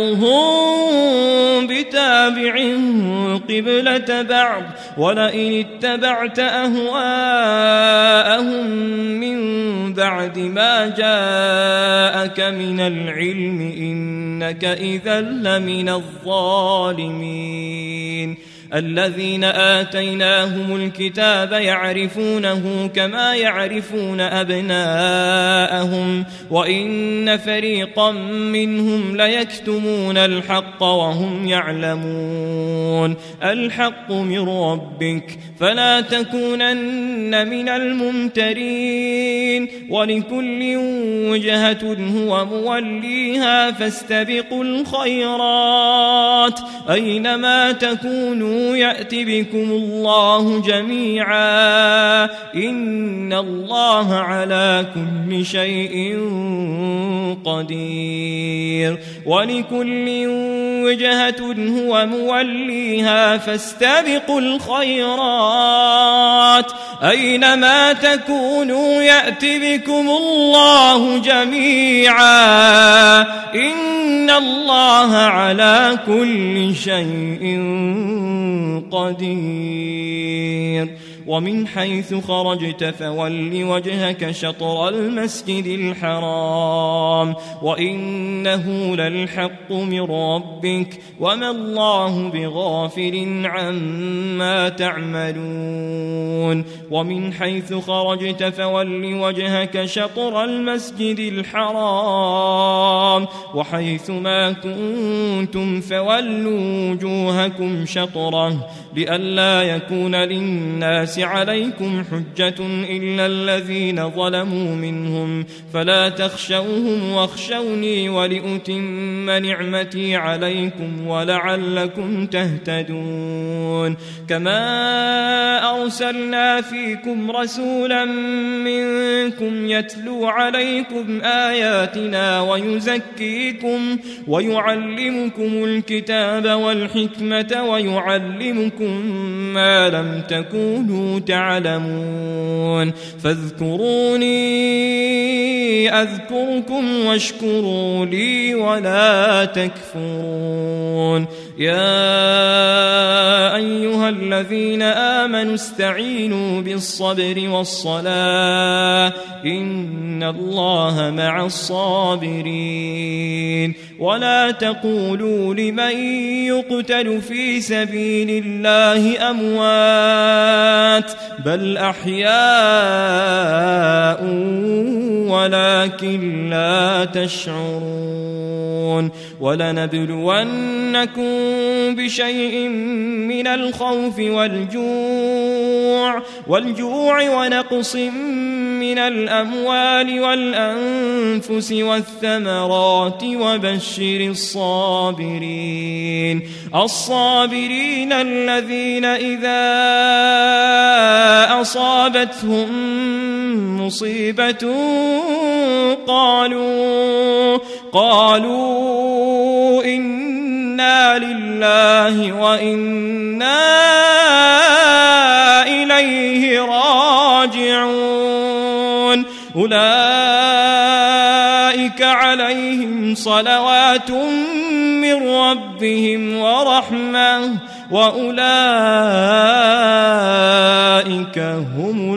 بعضهم بتابع قبلة بعض ولئن اتبعت أهواءهم من بعد ما جاءك من العلم إنك إذا لمن الظالمين الذين آتيناهم الكتاب يعرفونه كما يعرفون أبناءهم وإن فريقا منهم ليكتمون الحق وهم يعلمون الحق من ربك فلا تكونن من الممترين ولكل وجهة هو موليها فاستبقوا الخيرات أينما تكونوا يأت بكم الله جميعا إن الله على كل شيء قدير ولكل وجهة هو موليها فاستبقوا الخيرات أينما تكونوا يأت بكم الله جميعا إن الله على كل شيء قدير ومن حيث خرجت فول وجهك شطر المسجد الحرام وإنه للحق من ربك وما الله بغافل عما تعملون ومن حيث خرجت فول وجهك شطر المسجد الحرام وحيث ما كنتم فولوا وجوهكم شطره لئلا يكون للناس عليكم حجة إلا الذين ظلموا منهم فلا تخشوهم واخشوني ولأتم نعمتي عليكم ولعلكم تهتدون كما أرسلنا فيكم رسولا منكم يتلو عليكم آياتنا ويزكيكم ويعلمكم الكتاب والحكمة ويعلمكم ما لم تكونوا تعلمون فاذكروني أذكركم واشكروا لي ولا تكفرون يا أيها الذين آمنوا استعينوا بالصبر والصلاة إن الله مع الصابرين ولا تقولوا لمن يقتل في سبيل الله أموات بل أحياء ولكن لا تشعرون ولنبلونكم بشيء من الخوف والجوع والجوع والجوع ونقص من الأموال والأنفس والثمرات وبشر الصابرين الصابرين الذين إذا أصابتهم مصيبة قالوا قالوا إنا لله وإنا إليه راجعون أولئك عليهم صلوات من ربهم ورحمة وأولئك هم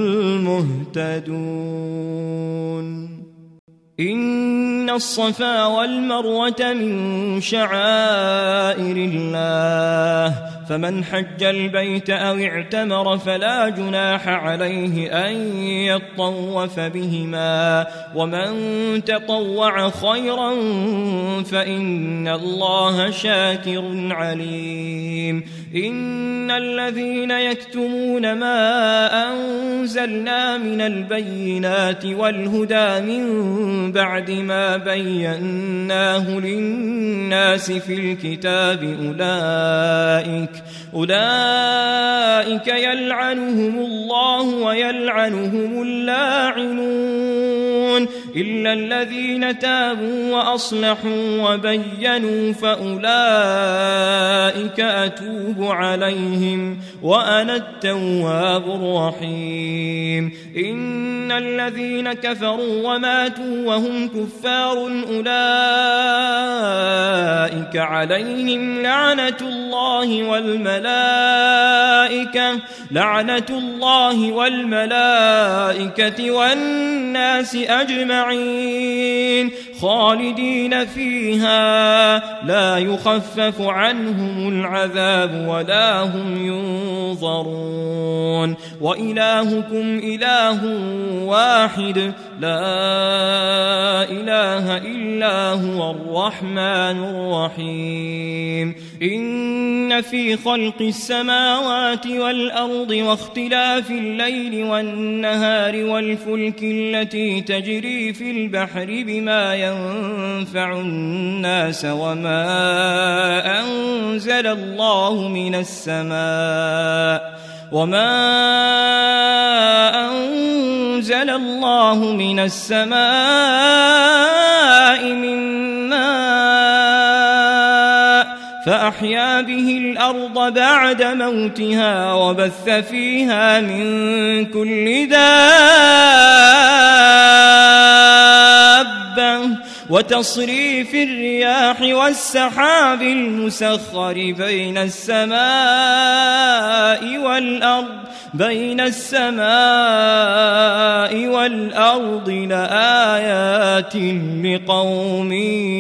المهتدون إن الصفا والمروة من شعائر الله فمن حج البيت أو اعتمر فلا جناح عليه أن يطوف بهما ومن تطوع خيرا فإن الله شاكر عليم إن الذين يكتمون ما أنزلنا من البينات والهدى من بعد ما بيناه للناس في الكتاب أولئك أولئك يلعنهم الله ويلعنهم اللاعنون إلا الذين تابوا وأصلحوا وبينوا فأولئك أتوب عليهم وأنا التواب الرحيم إن الذين كفروا وماتوا وهم كفار أولئك عليهم لعنة الله والملائكة لعنة الله والملائكة والناس أجمعين خالدين فيها لا يخفف عنهم العذاب ولا هم ينظرون وإلهكم إله واحد لا إله إلا هو الرحمن الرحيم إن في خلق السماوات والأرض واختلاف الليل والنهار والفلك التي تجري في البحر بما ينفع الناس وما أنزل الله من السماء وما أنزل الله من السماء من ماء فأحيا به الأرض بعد موتها وبث فيها من كل دابة وتصريف الرياح والسحاب المسخر بين السماء والأرض بين السماء والأرض لآيات لقوم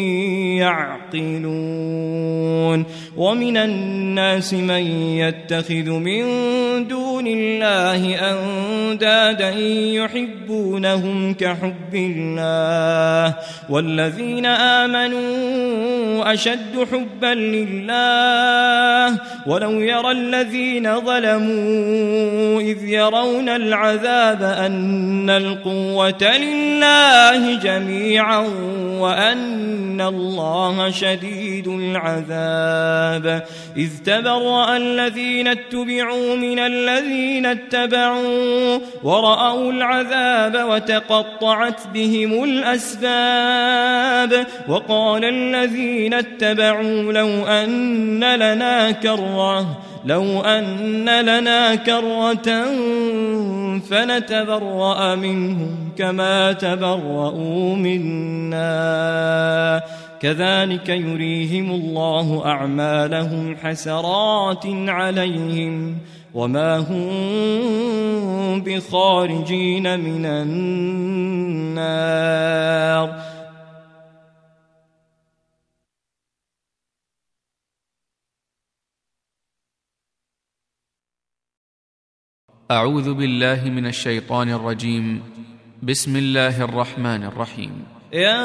يعقلون ومن الناس من يتخذ من دون الله أندادا يحبونهم كحب الله والذين آمنوا أشد حبا لله ولو يرى الذين ظلموا إذ يرون العذاب أن القوة لله جميعا وأن الله شديد العذاب إذ تبرأ الذين اتبعوا من الذين اتبعوا ورأوا العذاب وتقطعت بهم الأسباب وقال الذين اتبعوا لو أن لنا كرة لو أن لنا كرة فنتبرأ منهم كما تبرؤوا منا كذلك يريهم الله أعمالهم حسرات عليهم وما هم بخارجين من النار. أعوذ بالله من الشيطان الرجيم. بسم الله الرحمن الرحيم. يا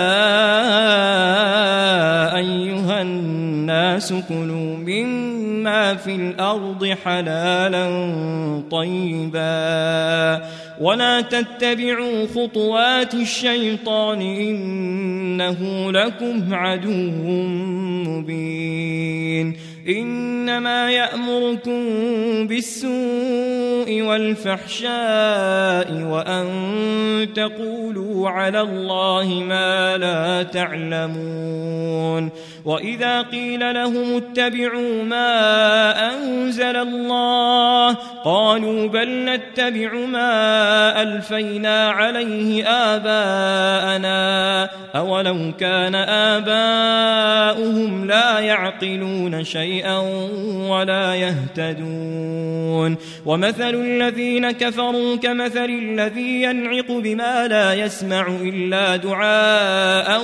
أيها الناس كلوا مما في الأرض حلالا طيبا ولا تتبعوا خطوات الشيطان إنه لكم عدو مبين إنما يأمركم بالسوء والفحشاء وأن تقولوا على الله ما لا تعلمون وإذا قيل لهم اتبعوا ما أنزل الله قالوا بل نتبع ما ألفينا عليه آباءنا أولو كان آباؤهم لا يعقلون شيئا ولا يهتدون ومثل الذين كفروا كمثل الذي ينعق بما لا يسمع إلا دعاء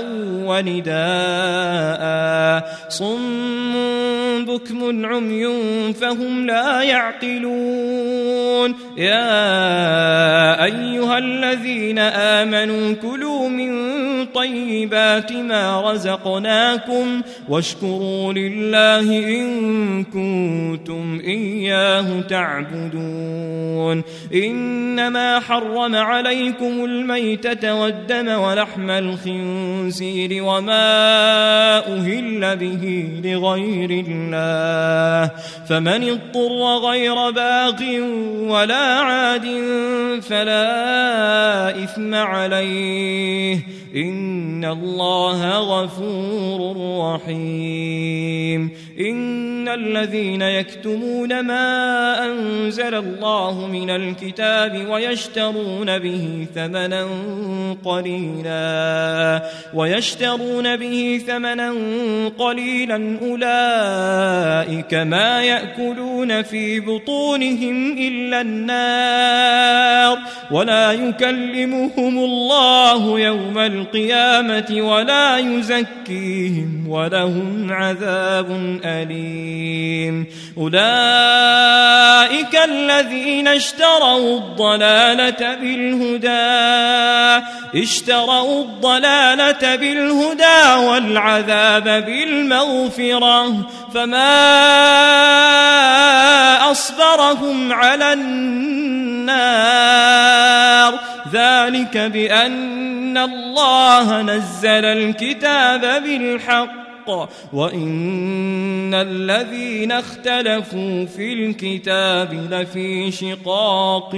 ونداء صم بكم عمي فهم لا يعقلون يا أيها الذين آمنوا كلوا من طيبات ما رزقناكم واشكروا لله إن كنتم إياه تعبدون إنما حرم عليكم الميتة والدم ولحم الخنزير وما أهل به لغير الله فمن اضطر غير باغ ولا عاد فلا إثم عليه إن الله غفور رحيم إن الذين يكتمون ما أنزل الله من الكتاب ويشترون به ثمنا قليلا ويشترون به ثمنا قليلا أولئك ما يأكلون في بطونهم إلا النار ولا يكلمهم الله يوم القيامة ولا يزكيهم ولهم عذاب أليم أولئك الذين اشتروا الضلالة بالهدى اشتروا الضلالة بالهدى والعذاب بالمغفرة فما أصبرهم على النار ذلك بأن الله نزل الكتاب بالحق وإن الذين اختلفوا في الكتاب لفي شقاق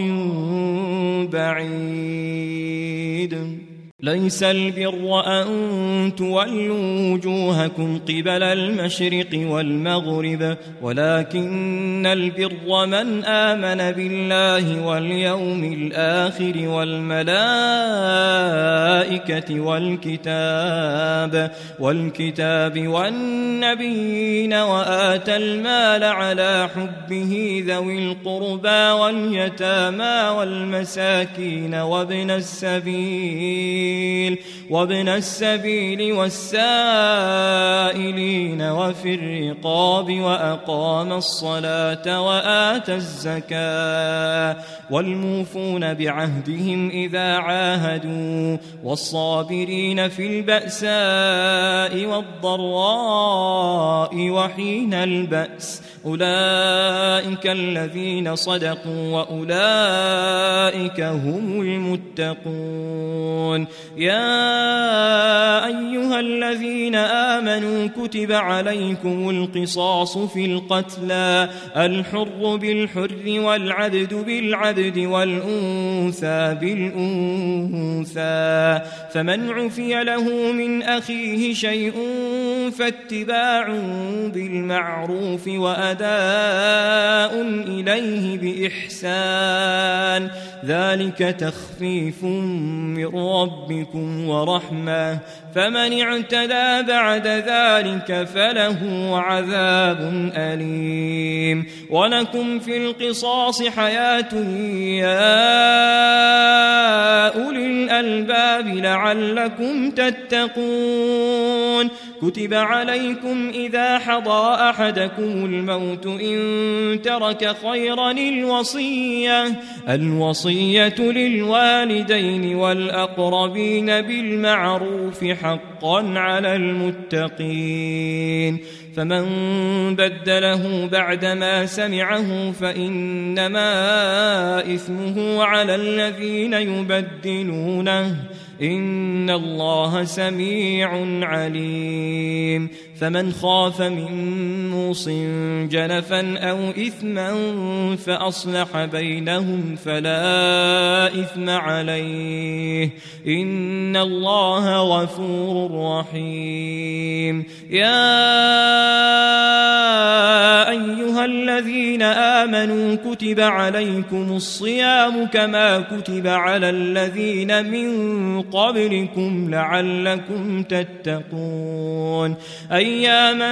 بعيد ليس البر أن تولوا وجوهكم قبل المشرق والمغرب ولكن البر من آمن بالله واليوم الآخر والملائكة والكتاب والكتاب والنبيين وآتى المال على حبه ذوي القربى واليتامى والمساكين وابن السبيل وابن السبيل والسائلين وفي الرقاب وأقام الصلاة وآتى الزكاة والموفون بعهدهم إذا عاهدوا والصابرين في البأساء والضراء وحين البأس أولئك الذين صدقوا وأولئك هم المتقون يا أيها الذين آمنوا كتب عليكم القصاص في القتلى الحر بالحر والعبد بالعبد والأنثى بالأنثى فمن عفي له من أخيه شيء فاتباع بالمعروف وأداء إليه بإحسان ذلك تخفيف من ربكم ورحمة فمن اعتدى بعد ذلك فله عذاب أليم ولكم في القصاص حياة يا أولي الألباب لعلكم تتقون كتب عليكم إذا حضر أحدكم الموت إن ترك خيرا الوصية الوصية للوالدين والأقربين بالمعروف حقا على المتقين فمن بدله بعدما سمعه فإنما إثمه على الذين يبدلونه إن الله سميع عليم فمن خاف من موص جنفا أو إثما فأصلح بينهم فلا إثم عليه إن الله غفور رحيم يا أيها الذين آمنوا كتب عليكم الصيام كما كتب على الذين من قبلكم لعلكم تتقون أياما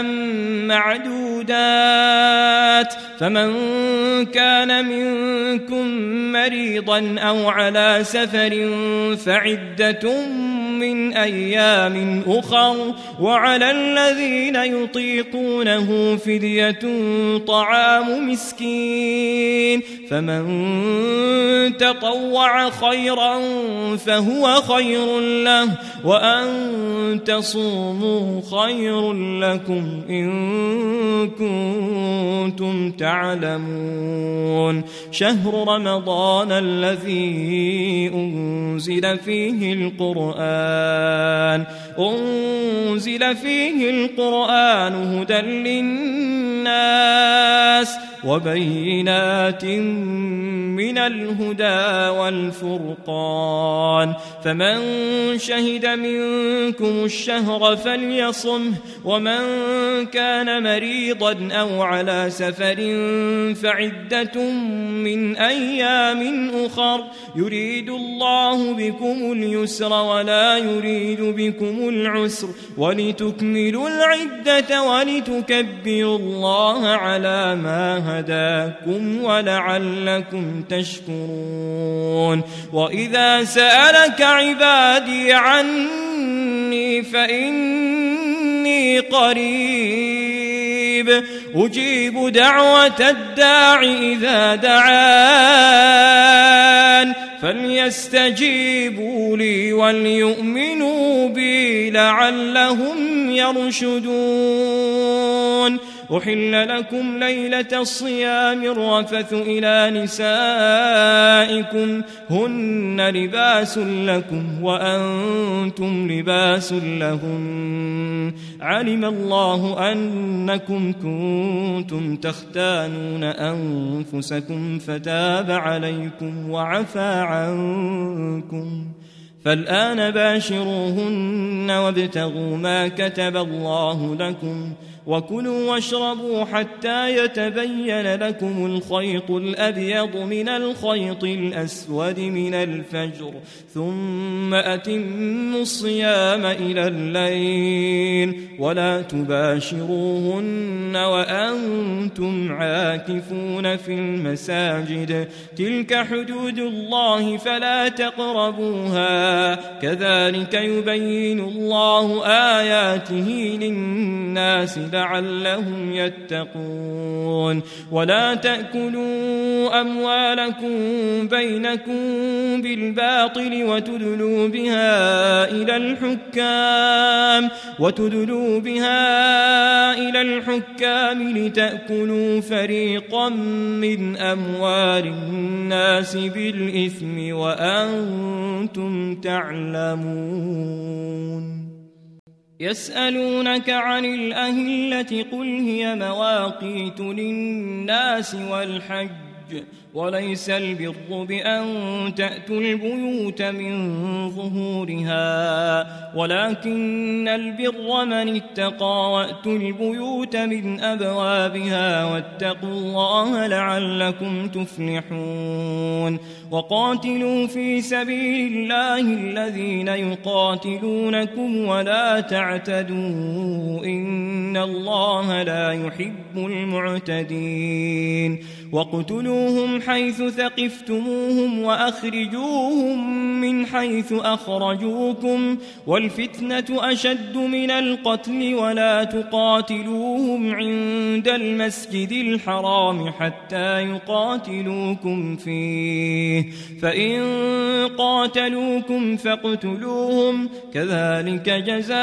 معدودات فمن كان منكم مريضا أو على سفر فعدة من أيام أخر وعلى الذين يطيقونه فدية طعام مسكين فمن تطوع خيرا فهو خير له وأن تصوموا خير لكم إن كنتم تعلمون شهر رمضان الذي أنزل فيه القرآن أنزل فيه القرآن هدى للناس وبينات من الهدى والفرقان فمن شهد منكم الشهر فليصمه ومن كان مريضا أو على سفر فعدة من أيام أخر يريد الله بكم اليسر ولا يريد بكم العسر ولتكملوا العدة ولتكبروا الله على ما هداكم ولعلكم تشكرون وإذا سألك عبادي عني فإني قريب أجيب دعوة الداع إذا دعان فليستجيبوا لي وليؤمنوا بي لعلهم يرشدون أحل لكم ليلة الصيام الرفث إلى نسائكم هن لباس لكم وأنتم لباس لهم علم الله أنكم كنتم تختانون أنفسكم فتاب عليكم وعفى عنكم فالآن باشروهن وابتغوا ما كتب الله لكم وكلوا واشربوا حتى يتبين لكم الخيط الأبيض من الخيط الأسود من الفجر ثم أتموا الصيام إلى الليل ولا تباشروهن وأنتم عاكفون في المساجد تلك حدود الله فلا تقربوها كذلك يبين الله آياته للناس لعلهم يتقون ولا تأكلوا أموالكم بينكم بالباطل وتدلوا بها إلى الحكام وتدلوا بها إلى الحكام لتأكلوا فريقا من أموال الناس بالإثم وأنتم تعلمون يسألونك عن الأهلة قل هي مواقيت للناس والحج وليس البر بأن تأتوا البيوت من ظهورها ولكن البر من اتقى وأتوا البيوت من أبوابها واتقوا الله لعلكم تفلحون وقاتلوا في سبيل الله الذين يقاتلونكم ولا تعتدوا إن الله لا يحب المعتدين واقتلوهم حيث ثقفتموهم وأخرجوهم من حيث أخرجوكم والفتنة أشد من القتل ولا تقاتلوهم عند المسجد الحرام حتى يقاتلوكم فيه فإن قاتلوكم فاقتلوهم كذلك جزاء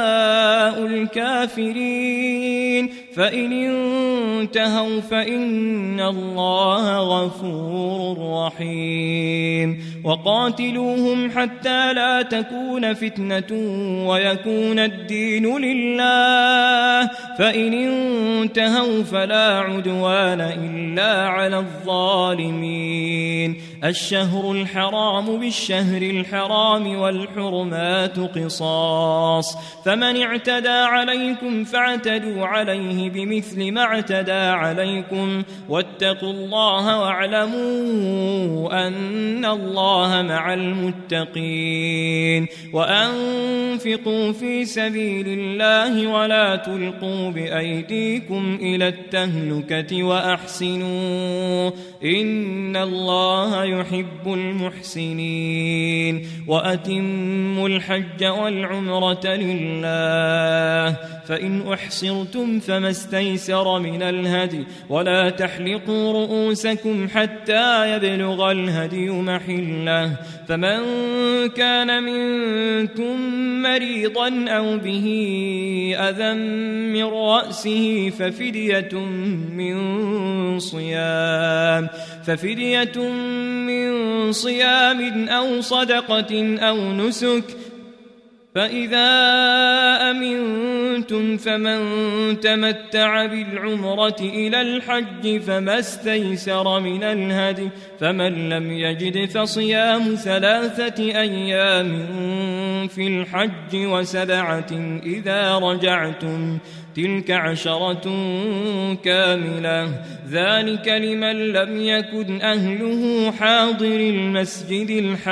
الكافرين فإن انتهوا فإن الله غفور رحيم وقاتلوهم حتى لا تكون فتنة ويكون الدين لله فإن انتهوا فلا عدوان إلا على الظالمين الشهر الحرام بالشهر الحرام والحرمات قصاص فمن اعتدى عليكم فاعتدوا عليه بمثل ما اعتدى عليكم واتقوا الله واعلموا أن الله مع المتقين وأنفقوا في سبيل الله ولا تلقوا بأيديكم إلى التهلكة وأحسنوا إن الله يحب المحسنين وأتموا الحج والعمرة لله فإن أحصرتم فما استيسر من الهدي ولا تحلقوا رؤوسكم حتى يبلغ الهدي محله فمن كان منكم مريضا أو به أذى من رأسه ففدية من صيام ففدية من صيام أو صدقة أو نسك فإذا أمنتم فمن تمتع بالعمرة إلى الحج فما استيسر من الهدي فمن لم يجد فصيام ثلاثة أيام في الحج وسبعة إذا رجعتم تلك عشرة كاملة ذلك لمن لم يكن أهله حاضر المسجد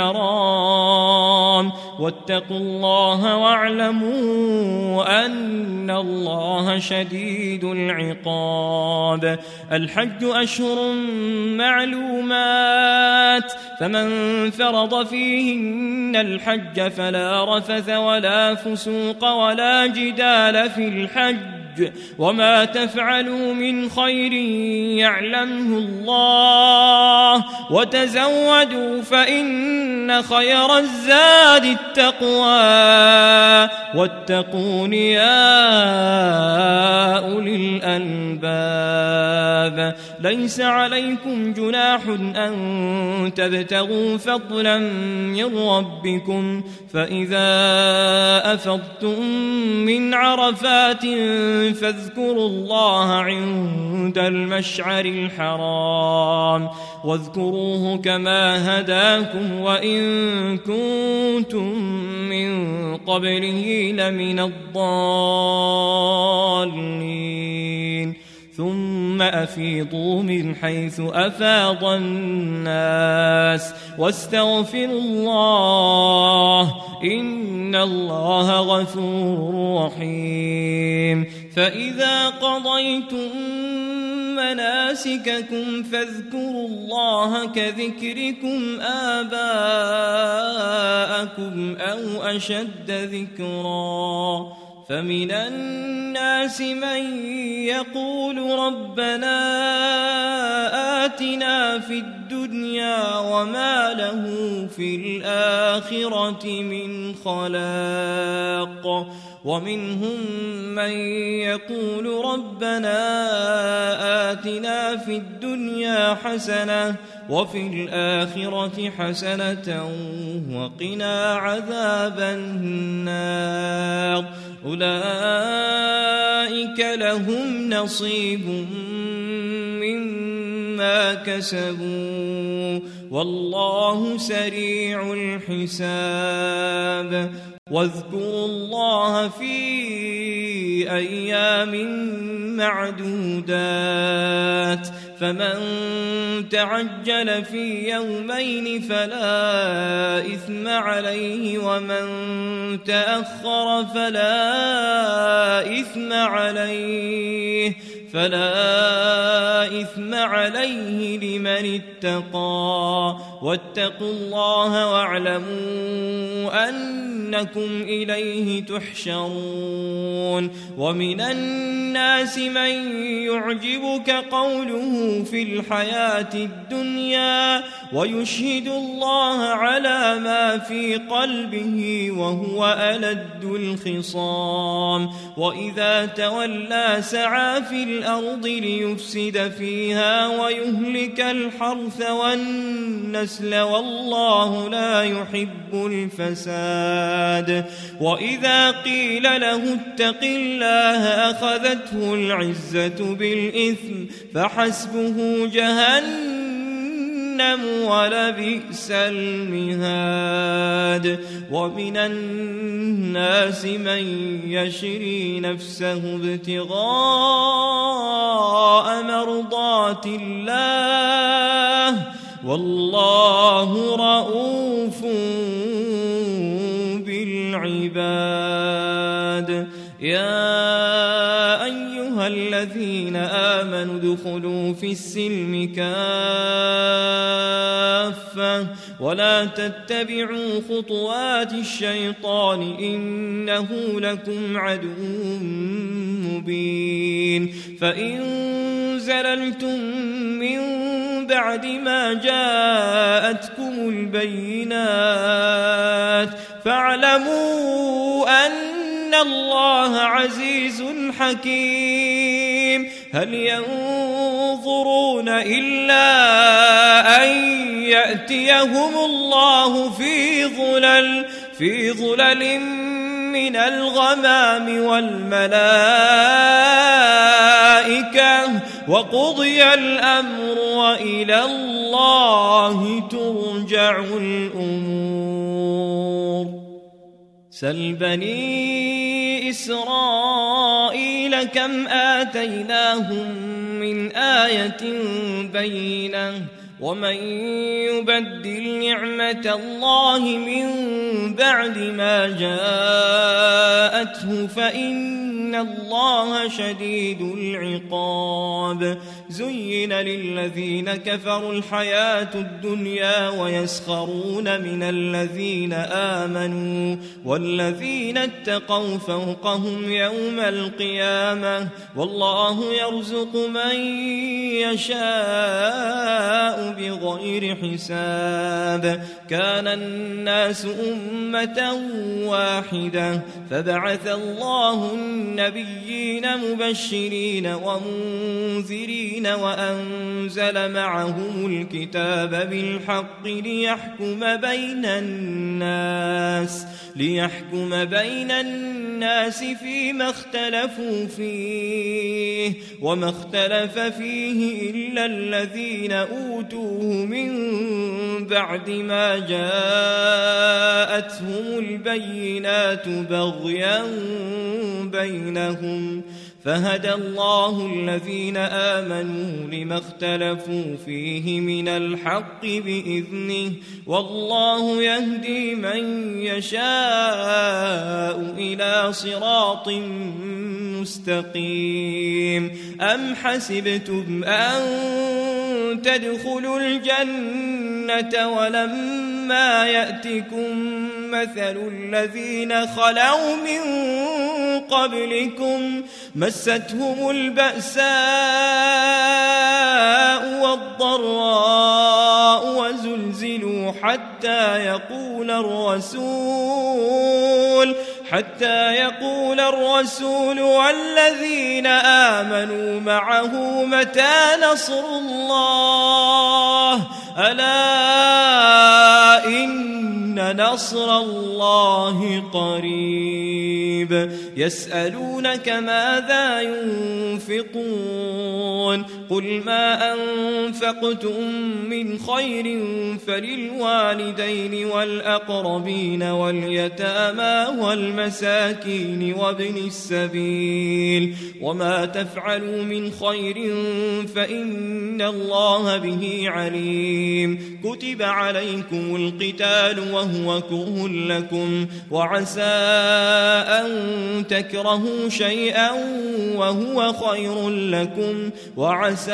الحرام واتقوا الله واعلموا أن الله شديد العقاب الحج أشهر معلومات فمن فرض فيهن الحج فلا رفث ولا فسوق ولا جدال في الحج وما تفعلوا من خير يعلمه الله وتزودوا فإن خير الزاد التقوى واتقون يا أولي الألباب ليس عليكم جناح أن تبتغوا فضلا من ربكم فإذا أفضتم من عرفات فاذكروا الله عند المشعر الحرام واذكروه كما هداكم وإن كنتم من قبله لمن الضالين ثم أفيضوا من حيث أفاض الناس واستغفروا الله إن الله غفور رحيم فإذا قضيتم مناسككم فاذكروا الله كذكركم آباءكم أو أشد ذكرا فمن الناس من يقول ربنا آتنا في الدنيا وما له في الآخرة من خلاق ومنهم من يقول ربنا آتنا في الدنيا حسنة وفي الآخرة حسنة وقنا عذاب النار أولئك لهم نصيب مما كسبوا والله سريع الحساب واذكروا الله في أيام معدودات فمن تعجل في يومين فلا إثم عليه ومن تأخر فلا إثم عليه فلا إثم عليه لمن اتقى واتقوا الله واعلموا أنكم إليه تحشرون ومن الناس من يعجبك قوله في الحياة الدنيا ويشهد الله على ما في قلبه وهو ألد الخصام وإذا تولى سعى في الأرض ليفسد فيها ويهلك الحرث والنسل والله لا يحب الفساد وإذا قيل له اتق الله أخذته العزة بالإثم فحسبه جهنم ولبئس المهاد ومن الناس من يشري نفسه ابتغاء مرضات الله والله رؤوف بالعباد يا أيها الذين آمنوا ادخلوا في السلم كافة ولا تتبعوا خطوات الشيطان إنه لكم عدو مبين فإن زللتم من بعد ما جاءتكم البينات فاعلموا أن الله عزيز حكيم هل ينظرون إلا أن يأتيهم الله في ظلل في ظلل من الغمام والملائكة وقضي الأمر وإلى الله ترجع الأمور سل بني إسرائيل كم آتيناهم من آية بينة ومن يبدل نعمة الله من بعد ما جاءته فإن الله شديد العقاب زين للذين كفروا الحياة الدنيا ويسخرون من الذين آمنوا والذين اتقوا فوقهم يوم القيامة والله يرزق من يشاء بغير حساب كان الناس أمة واحدة فبعث الله النبيين مبشرين ومنذرين وأنزل معهم الكتاب بالحق ليحكم بين الناس ليحكم بين الناس فيما اختلفوا فيه وما اختلف فيه إلا الذين أوتوه من بعد ما جاءتهم البينات بغيا بينهم فهدى الله الذين آمنوا لما اختلفوا فيه من الحق بإذنه والله يهدي من يشاء إلى صراط مستقيم أم حسبتم أن تدخلوا الجنة ولما يأتكم مثل الذين خلوا من قبلكم مستهم البأساء والضراء وزلزلوا حتى يقول الرسول حتى يقول الرسول والذين آمنوا معه متى نصر الله ألا إن نصر الله قريب يسألونك ماذا ينفقون قل ما أنفقتم من خير فللوالدين والأقربين واليتامى والمساكين وابن السبيل وما تفعلوا من خير فإن الله به عليم كتب عليكم القتال وهو كره لكم وعسى أن تكرهوا شيئا وهو خير لكم وعسى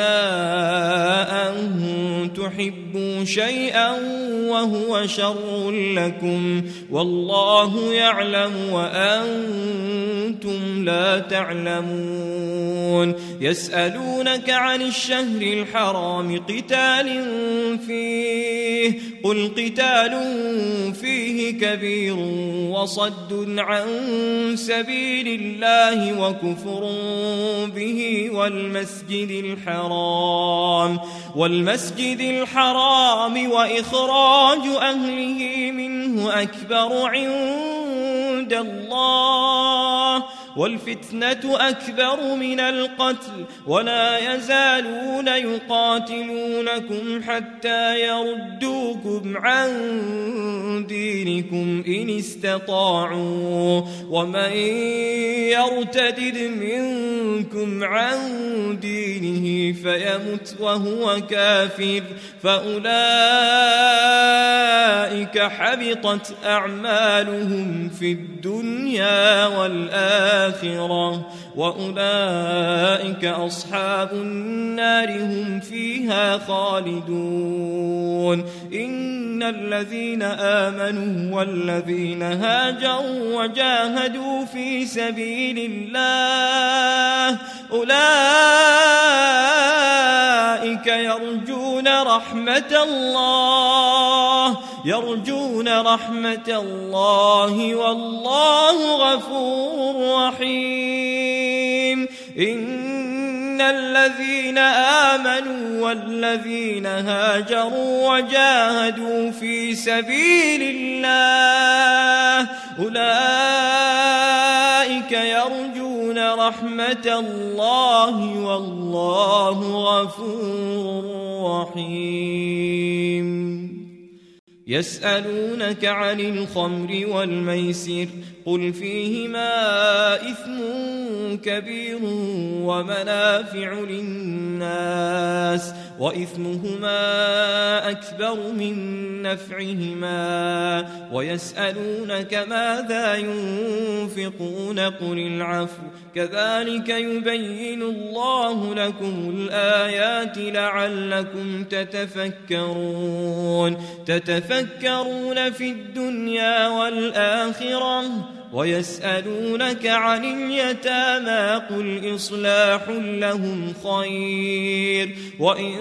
أن تحبوا شيئا وهو شر لكم والله يعلم وأنتم لا تعلمون يسألونك عن الشهر الحرام قتال فيه قل قتال فيه كبير وصد عن سبيل الله وكفر به والمسجد الحرام والمسجد الحرام وإخراج أهله منه أكبر عند الله والفتنة أكبر من القتل ولا يزالون يقاتلونكم حتى يردوكم عن دينكم إن استطاعوا ومن يرتدد منكم عن دينه فيمت وهو كافر فأولئك حبطت أعمالهم في الدنيا والآخرة وأولئك أصحاب النار هم فيها خالدون إن الذين آمنوا والذين هاجروا وجاهدوا في سبيل الله أولئك يرجون رحمة الله يرجون رحمة الله والله غفور رحيم إن الذين آمنوا والذين هاجروا وجاهدوا في سبيل الله أولئك يرجون رحمة الله والله غفور رحيم يسألونك عن الخمر والميسر قل فيهما إثم كبير ومنافع للناس وإثمهما أكبر من نفعهما ويسألونك ماذا ينفقون قل العفو كذلك يبين الله لكم الآيات لعلكم تتفكرون تتفكرون في الدنيا والآخرة ويسألونك عن اليتامى قل إصلاح لهم خير وإن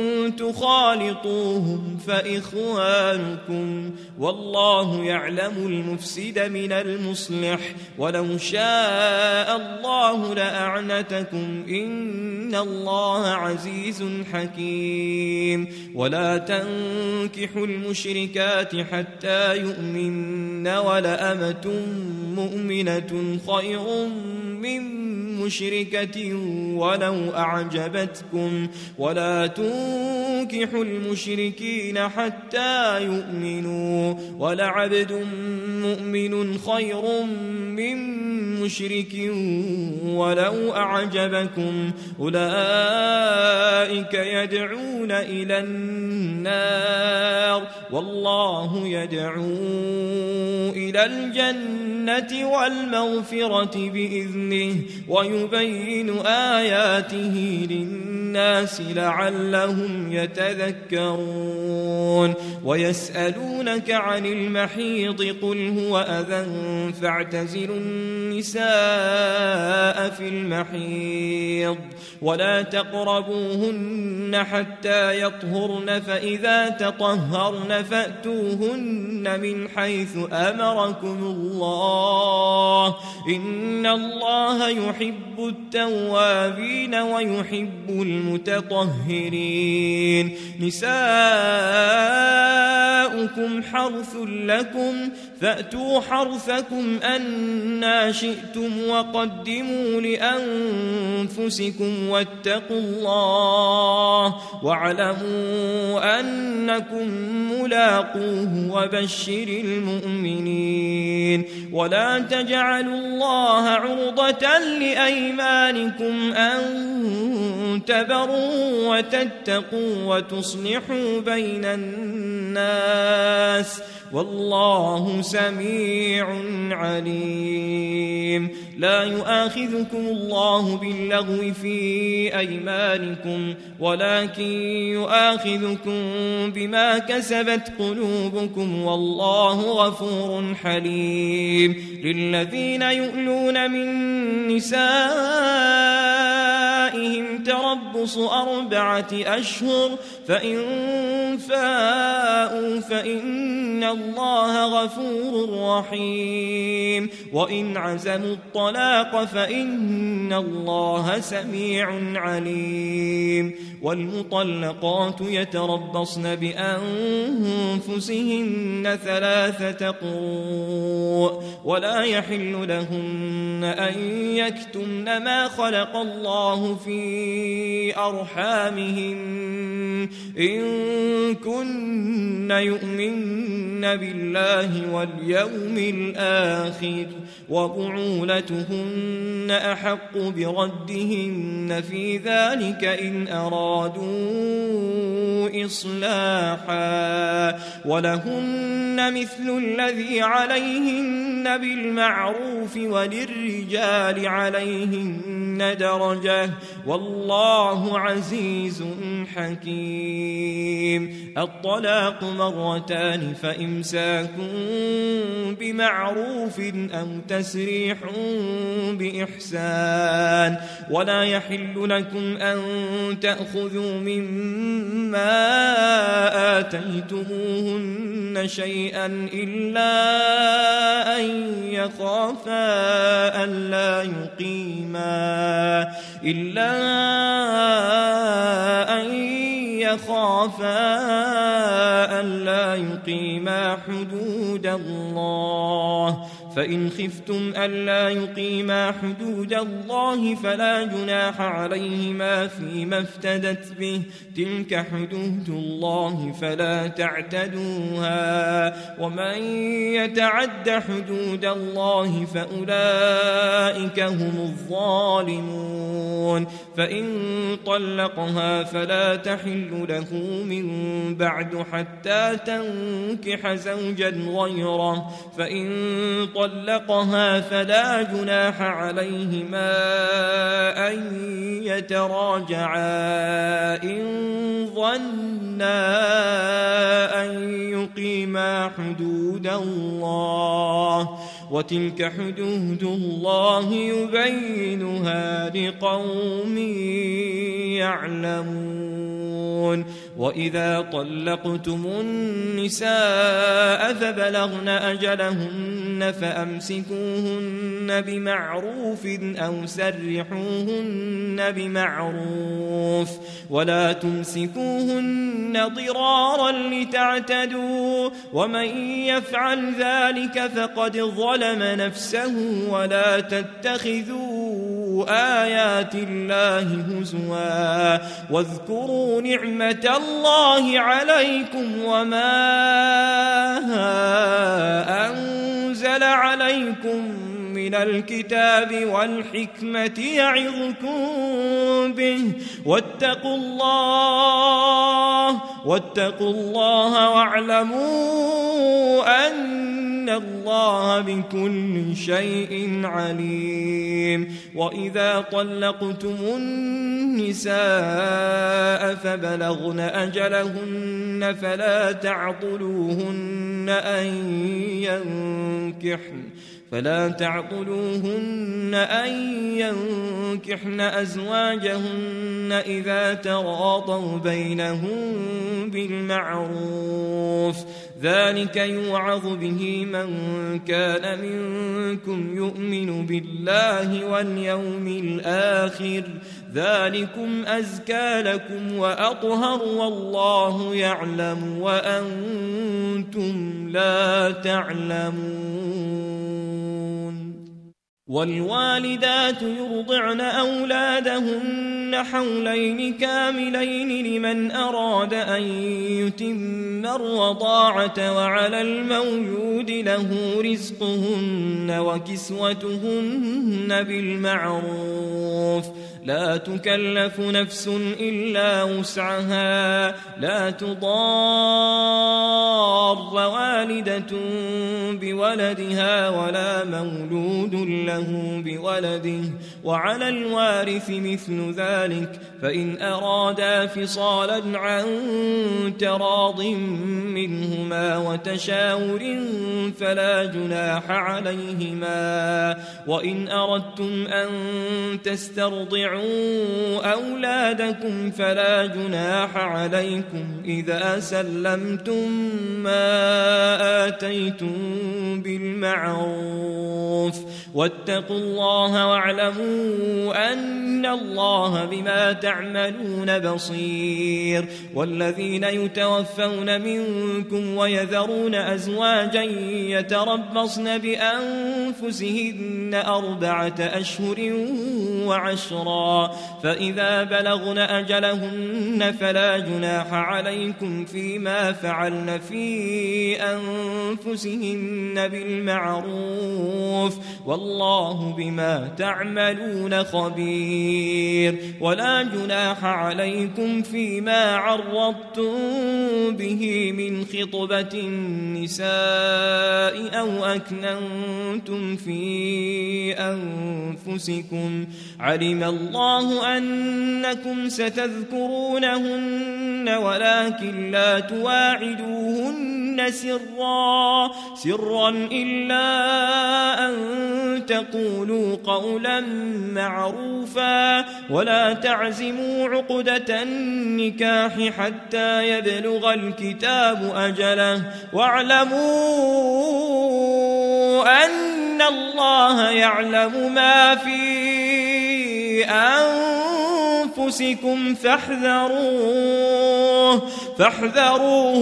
تخالطوهم فإخوانكم والله يعلم المفسد من المصلح ولو شاء الله لأعنتكم إن الله عزيز حكيم ولا تنكحوا المشركات حتى يؤمن ولأمة مؤمنة خير من مشركة ولو أعجبتكم ولا تنكحوا المشركين حتى يؤمنوا ولعبد مؤمن خير من مشرك ولو أعجبكم أولئك يدعون إلى النار والله يدعو إلى الجنة والمغفرة بإذنه ويبين آياته للناس لعلهم يتذكرون ويسألونك عن المحيض قل هو أذى فاعتزلوا النساء في المحيض ولا تقربوهن حتى يطهرن فإذا تطهرن فأتوهن من حيث أمركم الله إن الله يحب التوابين ويحب المتطهرين نساؤكم حرث لكم فأتوا حرثكم أنى شئتم وقدموا لأنفسكم واتقوا الله واعلموا أنكم ملاقوه وبشر المؤمنين. ولا تجعلوا الله عرضة لأيمانكم أن تبروا وتتقوا وتصلحوا بين الناس والله سميع عليم. لا يؤاخذكم الله باللغو في أيمانكم ولكن يؤاخذكم بما كسبت قلوبكم والله غفور حليم. للذين يؤلون من نسائهم تربص أربعة أشهر فإن فاءوا فإن الله غفور رحيم. وإن عزموا الطلاق فإن الله سميع عليم. والمطلقات يتربصن بأنفسهن ثلاثة قروء ولا يحل لهن أن يكتمن ما خلق الله في أرحامهن إن كن يؤمن بالله واليوم الآخر وبعولتهن أحق بردهن في ذلك إن أرادوا إصلاحا ولهن مثل الذي عليهن بالمعروف وللرجال عليهن درجة والله عزيز حكيم. الطلاق مرتان فإمساك بمعروف أو تسريح بإحسان. ولا يحل لكم أن تأخذوا مما آتيتموهن شيئا إلا أن يخافا ألا يقيما إلا أن يخافا ألا يقيما حدود الله فإن خفتم ألا يقيما حدود الله فلا جناح عليهما فيما افتدت به تلك حدود الله فلا تعتدوها ومن يتعد حدود الله فأولئك هم الظالمون. فإن طلقها فلا تحل له من بعد حتى تنكح زوجا غيره فإن طلقها فلا جناح عليهما أن يتراجعا إن ظنا أن يقيما حدود الله وتلك حدود الله يبينها لقوم يعلمون. وإذا طلقتم النساء فبلغن أجلهن فأمسكوهن بمعروف أو سرحوهن بمعروف ولا تمسكوهن ضرارا لتعتدوا ومن يفعل ذلك فقد ظلم نفسه. ولا تتخذوا آيات الله هزوا واذكروا نعمة الله عليكم وما أنزل عليكم من الكتاب والحكمة يعظكم به واتقوا الله واتقوا الله واعلموا أن الله بكل شيء عليم. وإذا طلقتم النساء فبلغن أجلهن فلا تعضلوهن أن ينكحن فلا تعضلوهن أن ينكحن أزواجهن إذا تراضوا بينهم بالمعروف ذلك يوعظ به من كان منكم يؤمن بالله واليوم الآخر ذلكم أزكى لكم وأطهر والله يعلم وأنتم لا تعلمون. والوالدات يرضعن أولادهن حولين كاملين لمن أراد أن يتم الرضاعة وعلى المولود له رزقهن وكسوتهن بالمعروف لا تكلف نفس إلا وسعها لا تضار والدة بولدها ولا مولود له بولده وعلى الوارث مثل ذلك فإن أرادا فصالا عن تراض منهما وتشاور فلا جناح عليهما. وإن أردتم أن تسترضعوا أولادكم فلا جناح عليكم إذا سلمتم ما آتيتم بالمعروف واتقوا الله واعلموا أن الله بما تعملون بصير. والذين يتوفون منكم ويذرون أزواجا يتربصن بأنفسهن أربعة أشهر وعشرا فإذا بلغن أجلهن فلا جناح عليكم فيما فعلن في أنفسهن بالمعروف والله بما تعملون خبير. ولا جناح عليكم فيما عرضتم به من خطبة النساء أو أكننتم في أنفسكم علم الله أنكم ستذكرونهن ولكن لا تواعدوهن سرا سرا إلا أن تقولوا قولا معروفا ولا تعزموا عقدة النكاح حتى يبلغ الكتاب أجله واعلموا أن الله يعلم ما في أنفسكم فاحذروه فاحذروه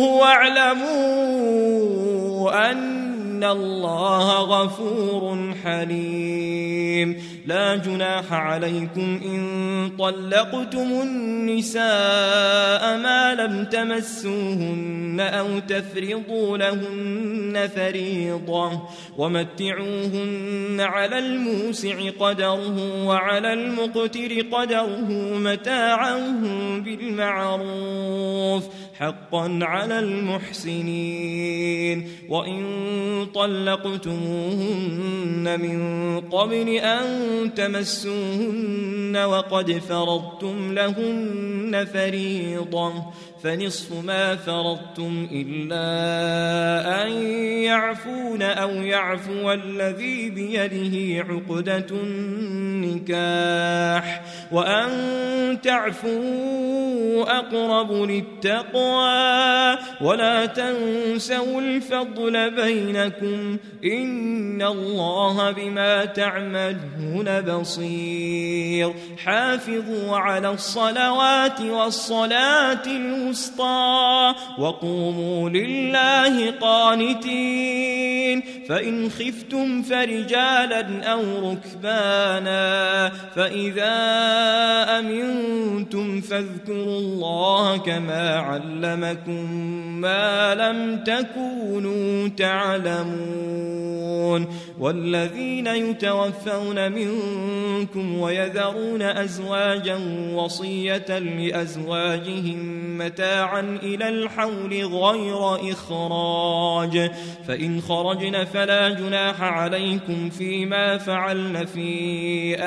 واعلموا أن الله غفور حليم. لا جناح عليكم إن طلقتم النساء ما لم تمسوهن أو تفرضوا لهن فريضة ومتعوهن على الموسع قدره وعلى المقتر قدره متاعا بالمعروف حقا على المحسنين. وإن طلقتموهن من قبل أن تمسوهن وقد فرضتم لهن فريضة فنصف ما فرضتم إلا أن يعفون أو يعفو الذي بيده عقدة النكاح وأن تعفوا أقرب للتقوى ولا تنسوا الفضل بينكم إن الله بما تعملون بصير. حافظوا على الصلوات والصلاة الوسطى وقوموا لله قانتين فإن خفتم فرجالا أو ركبانا فإذا أمنتم فاذكروا الله كما علمكم ما لم تكونوا تعلمون. والذين يتوفون منكم ويذرون أزواجا وصية لأزواجهم متاعا إلى الحول غير إخراج فإن خرجن فلا جناح عليكم فيما فعلن في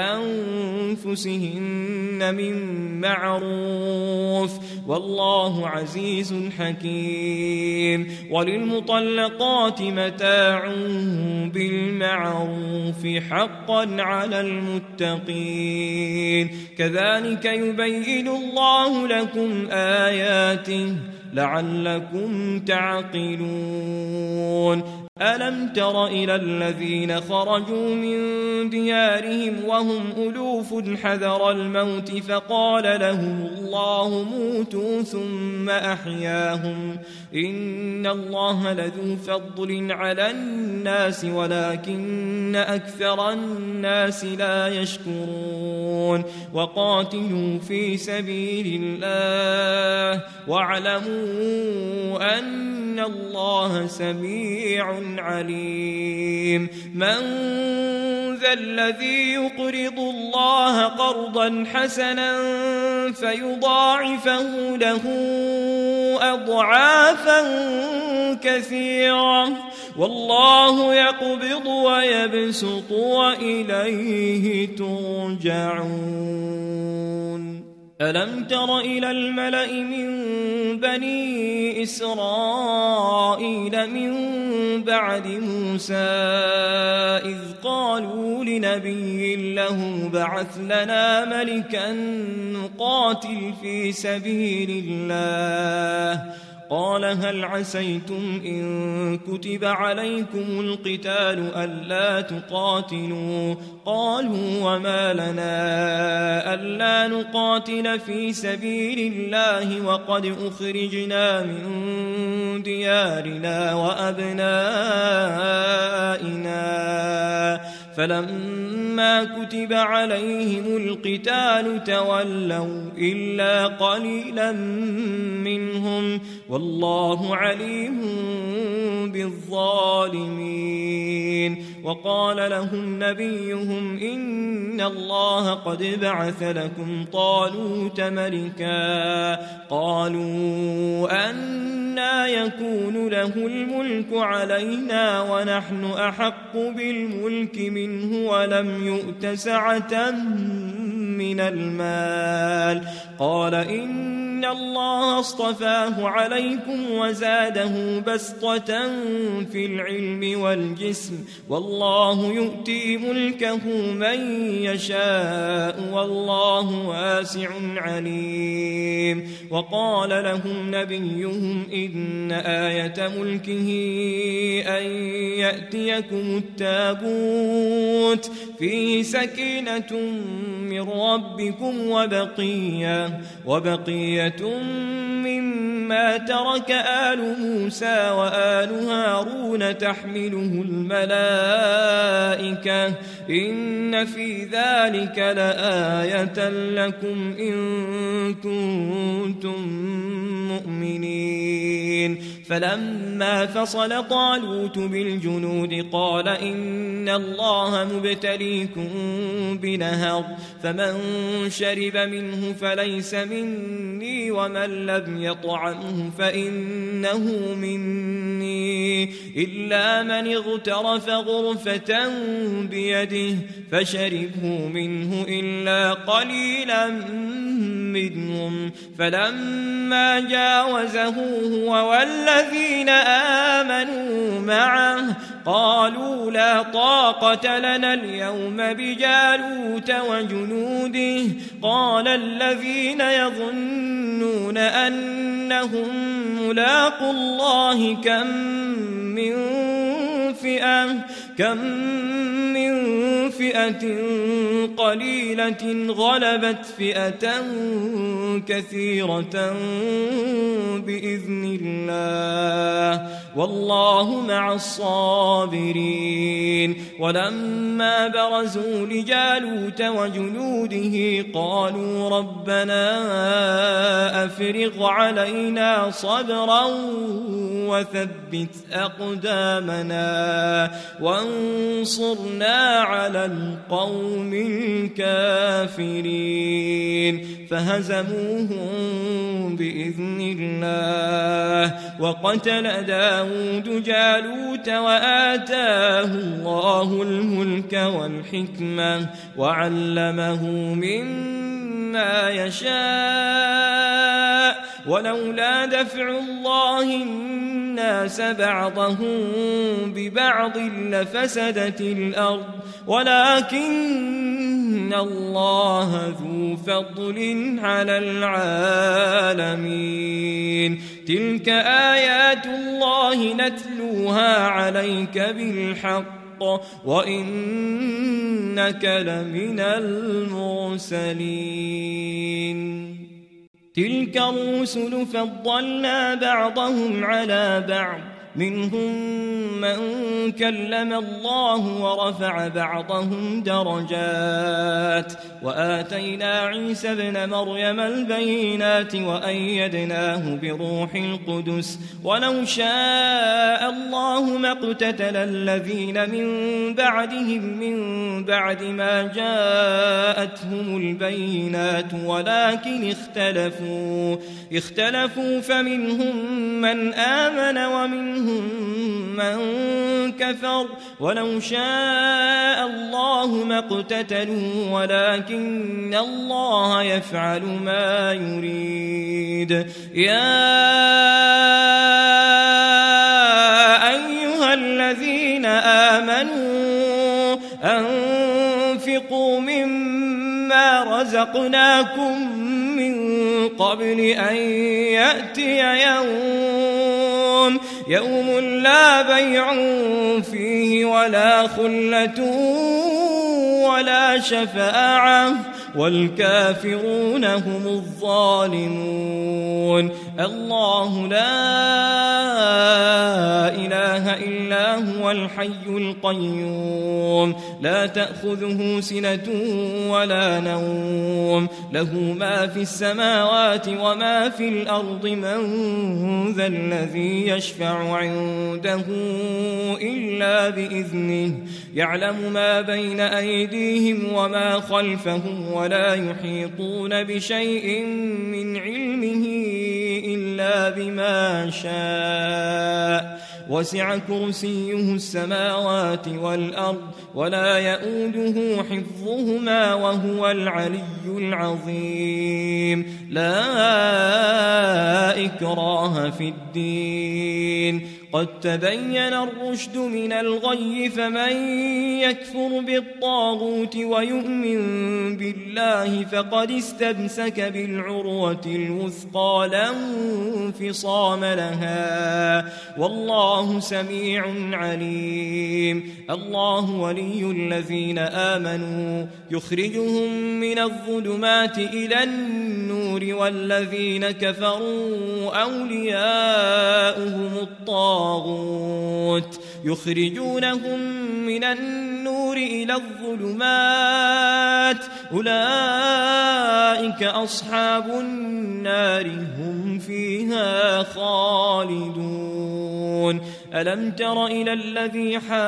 أنفسهن من معروف والله عزيز حكيم. وللمطلقات متاع بالمعروف حقا على المتقين كذلك يبين الله لكم آياته لعلكم تعقلون. ألم تر إلى الذين خرجوا من ديارهم وهم ألوف حذر الموت فقال لهم الله موتوا ثم أحياهم إن الله لذو فضل على الناس ولكن أكثر الناس لا يشكرون وقاتلوا في سبيل الله واعلموا أن الله سميع عليم من ذا الذي يقرض الله قرضا حسنا فيضاعفه له أضعافا كثيرة والله يقبض ويبسط وإليه ترجعون ألم تر إلى الملأ من بني إسرائيل من بعد موسى إذ قالوا لنبي له بعث لنا ملكا نقاتل في سبيل الله قال هل عسيتم إن كتب عليكم القتال ألا تقاتلوا قالوا وما لنا ألا نقاتل في سبيل الله وقد أخرجنا من ديارنا وأبنائنا فلما كتب عليهم القتال تولوا إلا قليلا منهم والله عليم بالظالمين وقال لهم نبيهم إن الله قد بعث لكم طالوت ملكا قالوا أنى يكون له الملك علينا ونحن أحق بالملك منه ولم يؤت سعة من المال قال إن الله اصطفاه عليكم وزاده بسطة في العلم والجسم والله يؤتي ملكه من يشاء والله واسع عليم وقال لهم نبيهم إن آية ملكه أن يأتيكم التابوت فيه سكينة من ربكم وبقية وبقية مما ترك آل موسى وآل هارون تحمله الملائكة إن في ذلك لآية لكم إن كنتم مؤمنين فلما فصل طالوت بالجنود قال إن الله مبتليكم بنهر فمن شرب منه فليس مني ومن لم يطعمه فإنه مني إلا من اغترف غرفة بيده فشربه منه إلا قليلا منهم فلما جاوزه هو والذين آمنوا معه قالوا لا طاقة لنا اليوم بجالوت وجنوده قال الذين يظنون أنهم ملاقوا الله كم من فئة كم من فئة قليلة غلبت فئة كثيرة بإذن الله والله مع الصابرين ولما برزوا لجالوت وجنوده قالوا ربنا أفرغ علينا صبرا وثبت أقدامنا وانصرنا على القوم الكافرين فهزموهم بإذن الله وقتل داود جالوت وآتاه الله الملك والحكمة وعلمه مما يشاء ولولا دفع الله الناس بعضهم ببعض لفسدت الأرض ولكن الله ذو فضل على العالمين تلك آيات الله نتلوها عليك بالحق وإنك لمن المرسلين تلك الرسل فضلنا بعضهم على بعض منهم من كلم الله ورفع بعضهم درجات وآتينا عيسى ابن مريم البينات وأيدناه بروح القدس ولو شاء الله ما اقتتل الذين من بعدهم من بعد ما جاءتهم البينات ولكن اختلفوا اختلفوا فمنهم من آمن ومنهم من كفر ولو شاء الله ما اقتتلوا ولكن الله يفعل ما يريد يا أيها الذين آمنوا أنفقوا مما رزقناكم من قبل أن يأتي يوم يوم لا بيع فيه ولا خلة ولا شفاعة والكافرون هم الظالمون الله لا إله إلا هو الحي القيوم لا تأخذه سنة ولا نوم له ما في السماوات وما في الأرض من ذا الذي يشفع عنده إلا بإذنه يعلم ما بين أيديهم وما خلفهم ولا يحيطون بشيء من علمه إلا بما شاء وسع كرسيه السماوات والأرض ولا يؤوده حفظهما وهو العلي العظيم لا إكراه في الدين قد تبين الرشد من الغي فمن يكفر بالطاغوت ويؤمن بالله فقد استمسك بالعروة الوثقى لا انفصام لها والله سميع عليم الله ولي الذين آمنوا يخرجهم من الظلمات إلى النور والذين كفروا أولياؤهم الطاغوت الطاغوت يخرجونهم من النور إلى الظلمات أولئك أصحاب النار هم فيها خالدون ألم تر إلى الذي حاج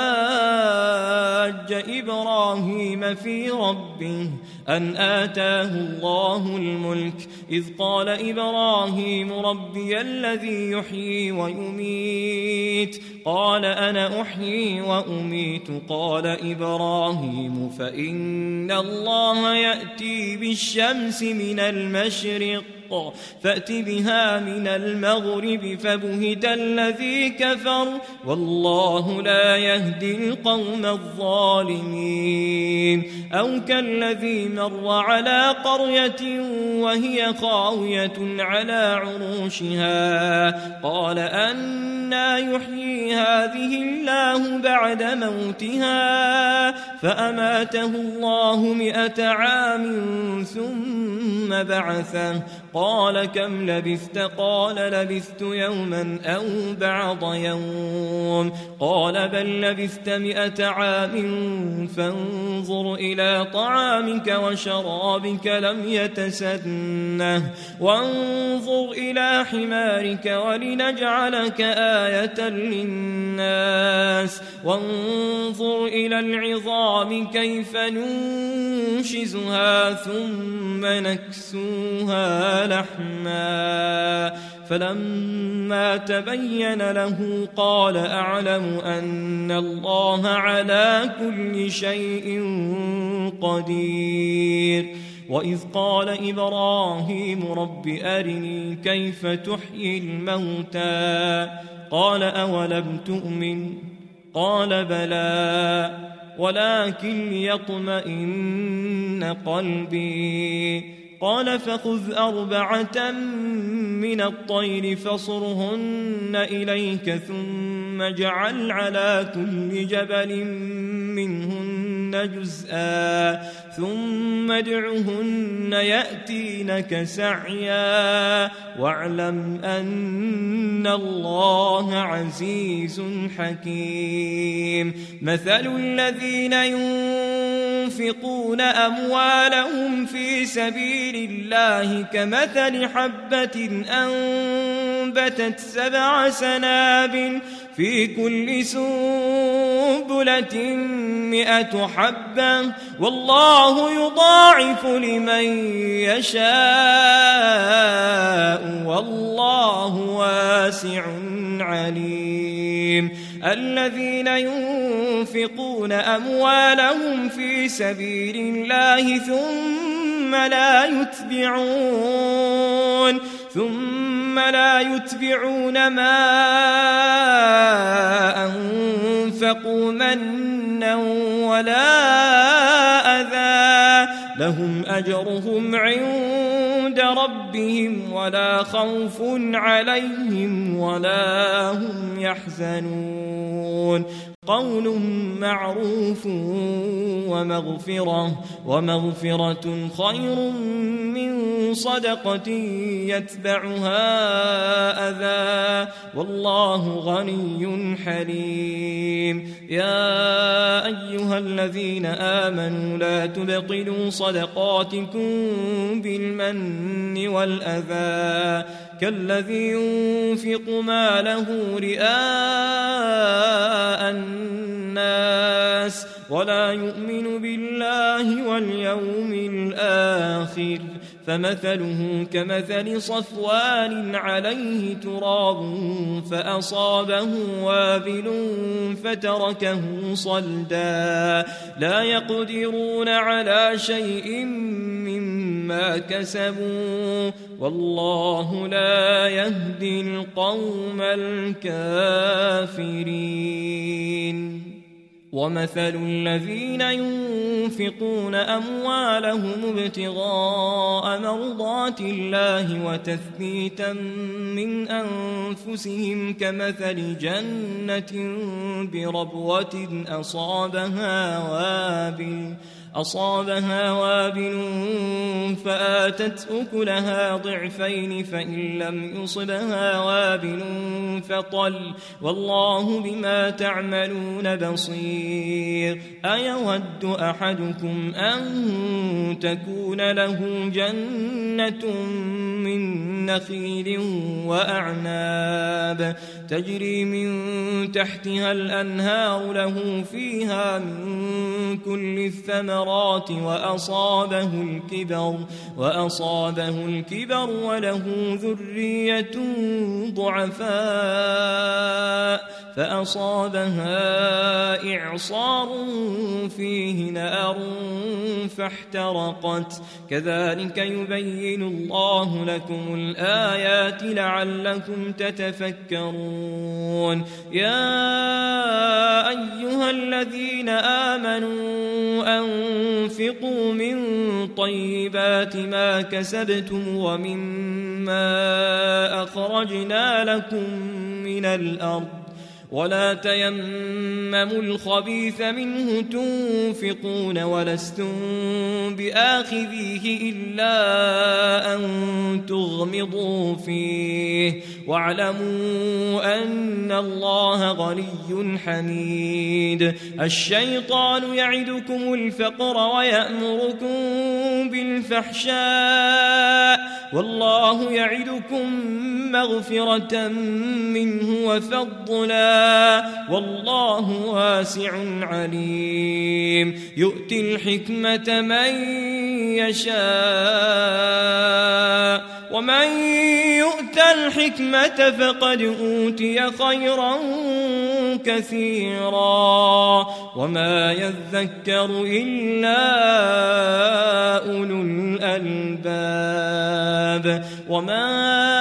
إبراهيم في ربه أن آتاه الله الملك إذ قال إبراهيم ربي الذي يحيي ويميت قال أنا أحيي وأميت قال إبراهيم فإن الله يأتي بالشمس من المشرق فأت بها من المغرب فبهت الذي كفر والله لا يهدي القوم الظالمين أو كالذي مر على قرية وهي خاوية على عروشها قال أنى يحيي هذه الله بعد موتها فأماته الله مئة عام ثم بعثه قال كم لبثت قال لبثت يوما أو بعض يوم قال بل لبثت مئة عام فانظر إلى طعامك وشرابك لم يتسنه وانظر إلى حمارك ولنجعلك آية للناس وانظر إلى العظام كيف ننشزها ثم نكسوها لحما فلما تبين له قال أعلم أن الله على كل شيء قدير وإذ قال إبراهيم رب أرني كيف تحيي الموتى قال أولم تؤمن قال بلى ولكن ليطمئن قلبي قال فخذ أربعة من الطير فصرهن إليك ثم اجعل على كل جبل منهن جزءا ثم ادعهن يأتينك سعيا واعلم أن الله عزيز حكيم مثل الذين ينفقون أموالهم في سبيل الله كمثل حبة أنبتت سبع سنابل في كل سنبلة مئة حبة والله يضاعف لمن يشاء والله واسع عليم الذين ينفقون أموالهم في سبيل الله ثم لا يتبعون ثم لا يتبعون ما أنفقوا منا ولا أذى لهم أجرهم عند ربهم ولا خوف عليهم ولا هم يحزنون قول معروف ومغفرة ومغفرة خير من صدقة يتبعها أذى والله غني حليم يا أيها الذين آمنوا لا تبطلوا صدقاتكم بالمن والأذى كالذي ينفق ماله رئاء الناس ولا يؤمن بالله واليوم الآخر فمثله كمثل صفوان عليه تراب فأصابه وابل فتركه صلدا لا يقدرون على شيء مما كسبوا والله لا يهدي القوم الكافرين ومثل الذين ينفقون أموالهم ابتغاء مرضات الله وتثبيتا من أنفسهم كمثل جنة بربوة أصابها وابل أصابها وابل فآتت أكلها ضعفين فإن لم يصبها وابل فطل والله بما تعملون بصير أيود أحدكم أن تكون له جنة من نخيل وأعناب تجري من تحتها الأنهار له فيها من كل الثمرات وأصابه الكبر وأصابه الكبر وله ذرية ضعفاء فأصابها إعصار فيه نار فاحترقت كذلك يبين الله لكم الآيات لعلكم تتفكرون يا أيها الذين آمنوا أنفقوا من طيبات ما كسبتم ومما أخرجنا لكم من الأرض ولا تيمموا الخبيث منه تنفقون ولستم بآخذيه إلا أن تغمضوا فيه واعلموا أن الله غني حميد الشيطان يعدكم الفقر ويأمركم بالفحشاء والله يعدكم مغفرة منه وفضلا والله واسع عليم يؤتي الحكمة من يشاء ومن يؤت الحكمة فقد أوتي خيرا كثيرا وما يذكر إلا أولو الألباب وما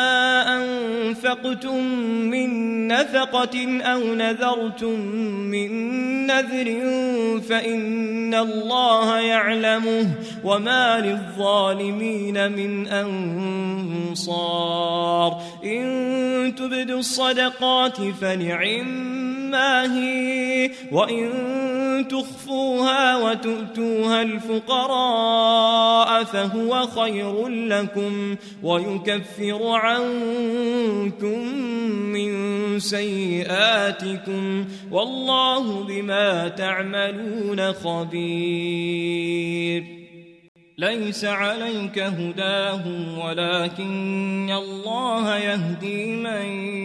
أنفقتم من نفقة أو نذرتم من نذر فإن الله يعلمه وما للظالمين من أنصار إن تبدوا الصدقات فنعما هي وإن تخفوها وتؤتوها الفقراء فهو خير لكم ويكفر عنكم من سيئاتكم والله بما تعملون خبير ليس عليك هداهم ولكن الله يهدي من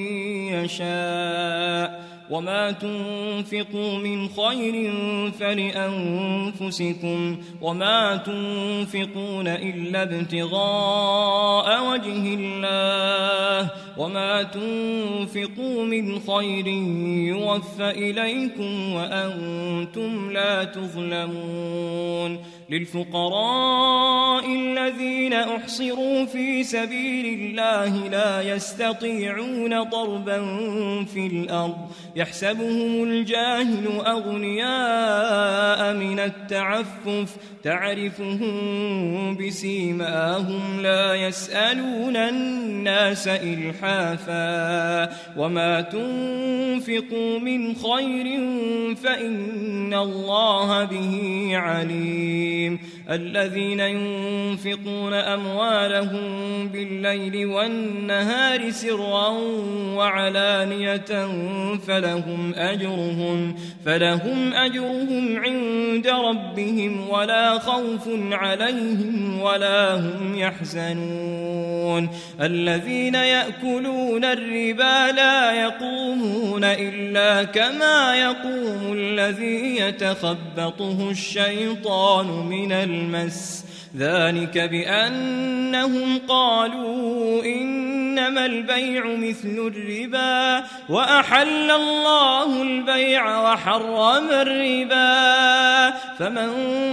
يشاء وما تنفقوا من خير فلأنفسكم وما تنفقون إلا ابتغاء وجه الله وما تنفقوا من خير يوفى إليكم وأنتم لا تظلمون للفقراء الذين أحصروا في سبيل الله لا يستطيعون ضربا في الأرض يحسبهم الجاهل أغنياء من التعفف تعرفهم بسيماهم لا يسألون الناس إلحافا وما تنفقوا من خير فإن الله به عليم الذين ينفقون أموالهم بالليل والنهار سرا وعلانية فلهم أجرهم فلهم أجرهم عند ربهم ولا خوف عليهم ولا هم يحزنون الذين يأكلون الربا لا يقومون إلا كما يقوم الذي يتخبطه الشيطان من المس ذلك بأنهم قالوا إنما البيع مثل الربا وأحل الله البيع وحرم الربا فمن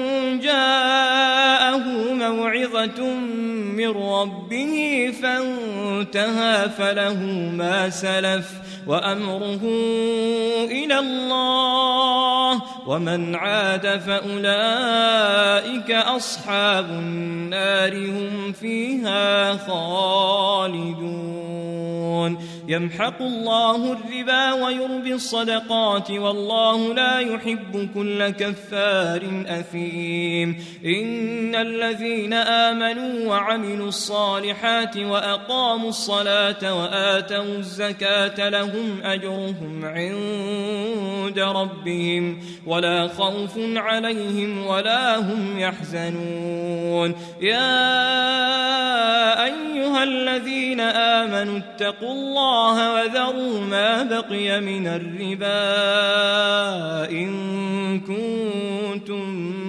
جاءه موعظة من ربه فانتهى فله ما سلف وأمره إلى الله ومن عاد فأولئك أصحاب النار هم فيها خالدون يمحق الله الربا ويربي الصدقات والله لا يحب كل كفار أثيم إن الذين آمنوا وعملوا الصالحات وأقاموا الصلاة وآتوا الزكاة لهم أجرهم عند ربهم ولا خوف عليهم ولا هم يحزنون يا أيها الذين آمنوا اتقوا الله وذروا ما بقي من الربا إن كنتم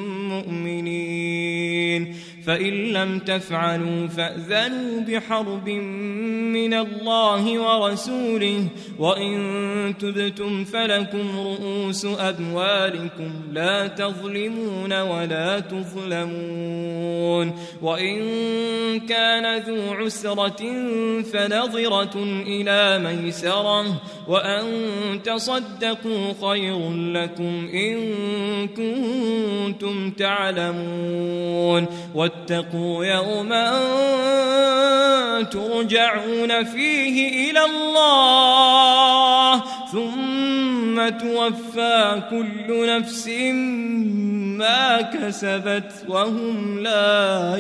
مؤمنين فإن لم تفعلوا فأذنوا بحرب من الله ورسوله وإن تبتم فلكم رؤوس أموالكم لا تظلمون ولا تظلمون وإن كان ذو عسرة فنظرة إلى ميسرة وأن تصدقوا خير لكم إن كنتم تعلمون واتقوا يوما ترجعون فيه إلى الله ثم توفى كل نفس ما كسبت وهم لا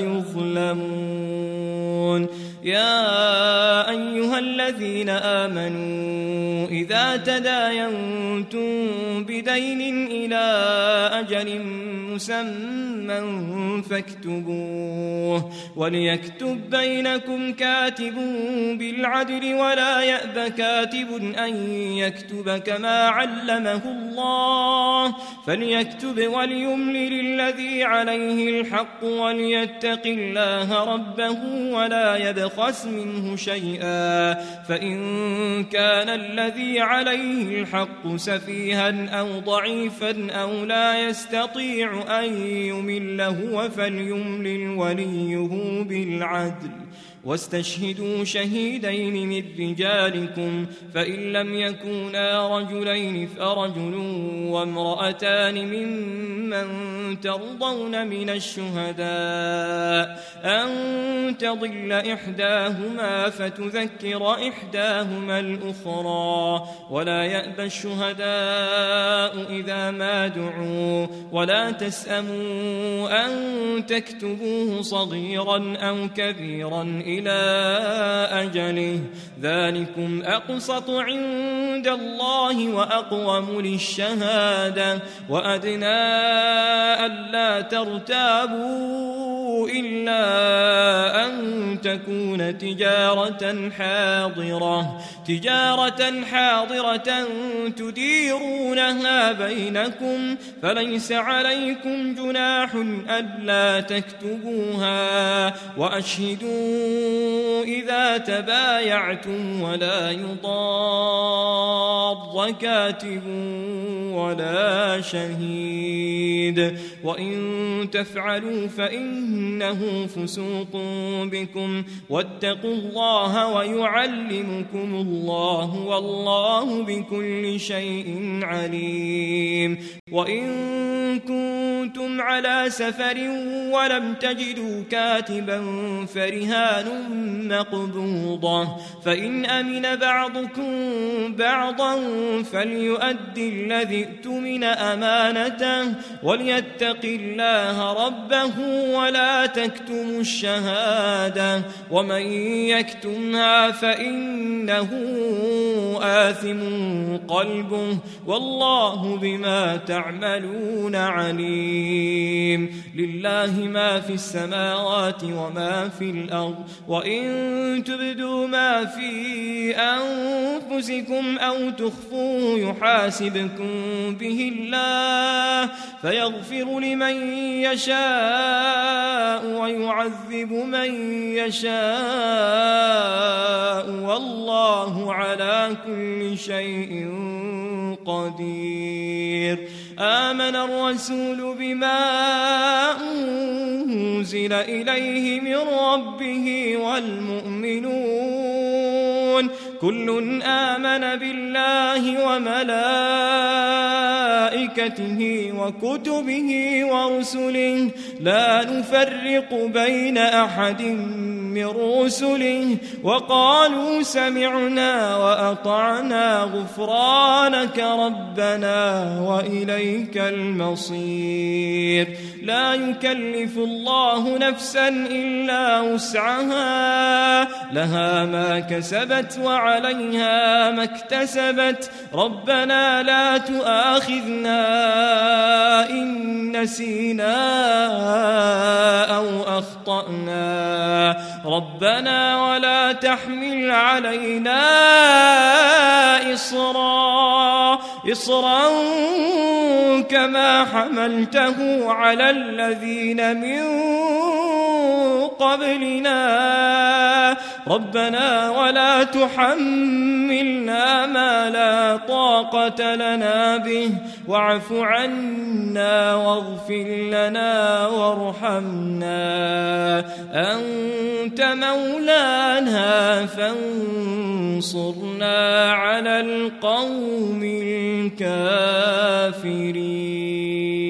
يظلمون يا أيها الذين آمنوا إذا تداينتم بدين إلى أجل مسمى فاكتبوه وليكتب بينكم كاتب بالعدل ولا يأب كاتب أن يكتب كما علمه الله فليكتب وليملل الذي عليه الحق وليتق الله ربه ولا يبخل تبخس منه شيئا، فإن كان الذي عليه الحق سفيها أو ضعيفا أو لا يستطيع أن يمل هو فليملل وليه بالعدل، واستشهدوا شهيدين من رجالكم، فإن لم يكونا رجلين فرجل وامرأتان ممن ترضون من الشهداء أن تضل إحداهما فتذكر إحداهما الأخرى، ولا يأبى الشهداء إذا ما دعوا، ولا تسأموا أن تكتبوه صغيرا أو كبيرا إلى أجله، ذلكم أقسط عند الله وأقوم للشهادة، وأدنى ألا ترتابوا إلا أن تكون تجارة حاضرة تجارة حاضرة تديرونها بينكم، فليس عليكم جناح ألا تكتبوها، وأشهدوا إذا تبايعتم، ولا يضار كاتب ولا شهيد، وإن تفعلوا فإنه فسوق بكم، واتقوا الله ويعلمكم الله، والله بكل شيء عليم. وإن كنتم على سفر ولم تجدوا كاتبا فرهان مقبوضة، فإن أمن بعضكم بعضا فليؤدي الذي اؤتمن أمانته، وليتق الله ربه ولا تكتموا الشهادة، ومن يكتمها فإنه آثم قلبه، والله بما تعملون عليم. لله ما في السماوات وما في الأرض، وإن تبدوا ما في أنفسكم أو تخفوه يحاسبكم به الله، فيغفر لمن يشاء ويعذب من يشاء، والله على كل شيء قدير. آمن الرسول بما أنزل إليه من ربه والمؤمنون كل آمن بالله وملائكته وكتبه ورسله لا نفرق بين أحد من رسله، وقالوا سمعنا وأطعنا غفرانك ربنا وإليك المصير. لا يكلف الله نفسا إلا وسعها، لها ما كسبت وعليها ما اكتسبت، ربنا لا تؤاخذنا إن نسينا أو أخطأنا، ربنا ولا تحمل علينا إصرا إصرا كما حملته على الذين من قبلنا، ربنا ولا تحملنا ما لا طاقة لنا به، واعف عنا واغفر لنا وارحمنا، أنت مولانا فانصرنا على القوم الكافرين.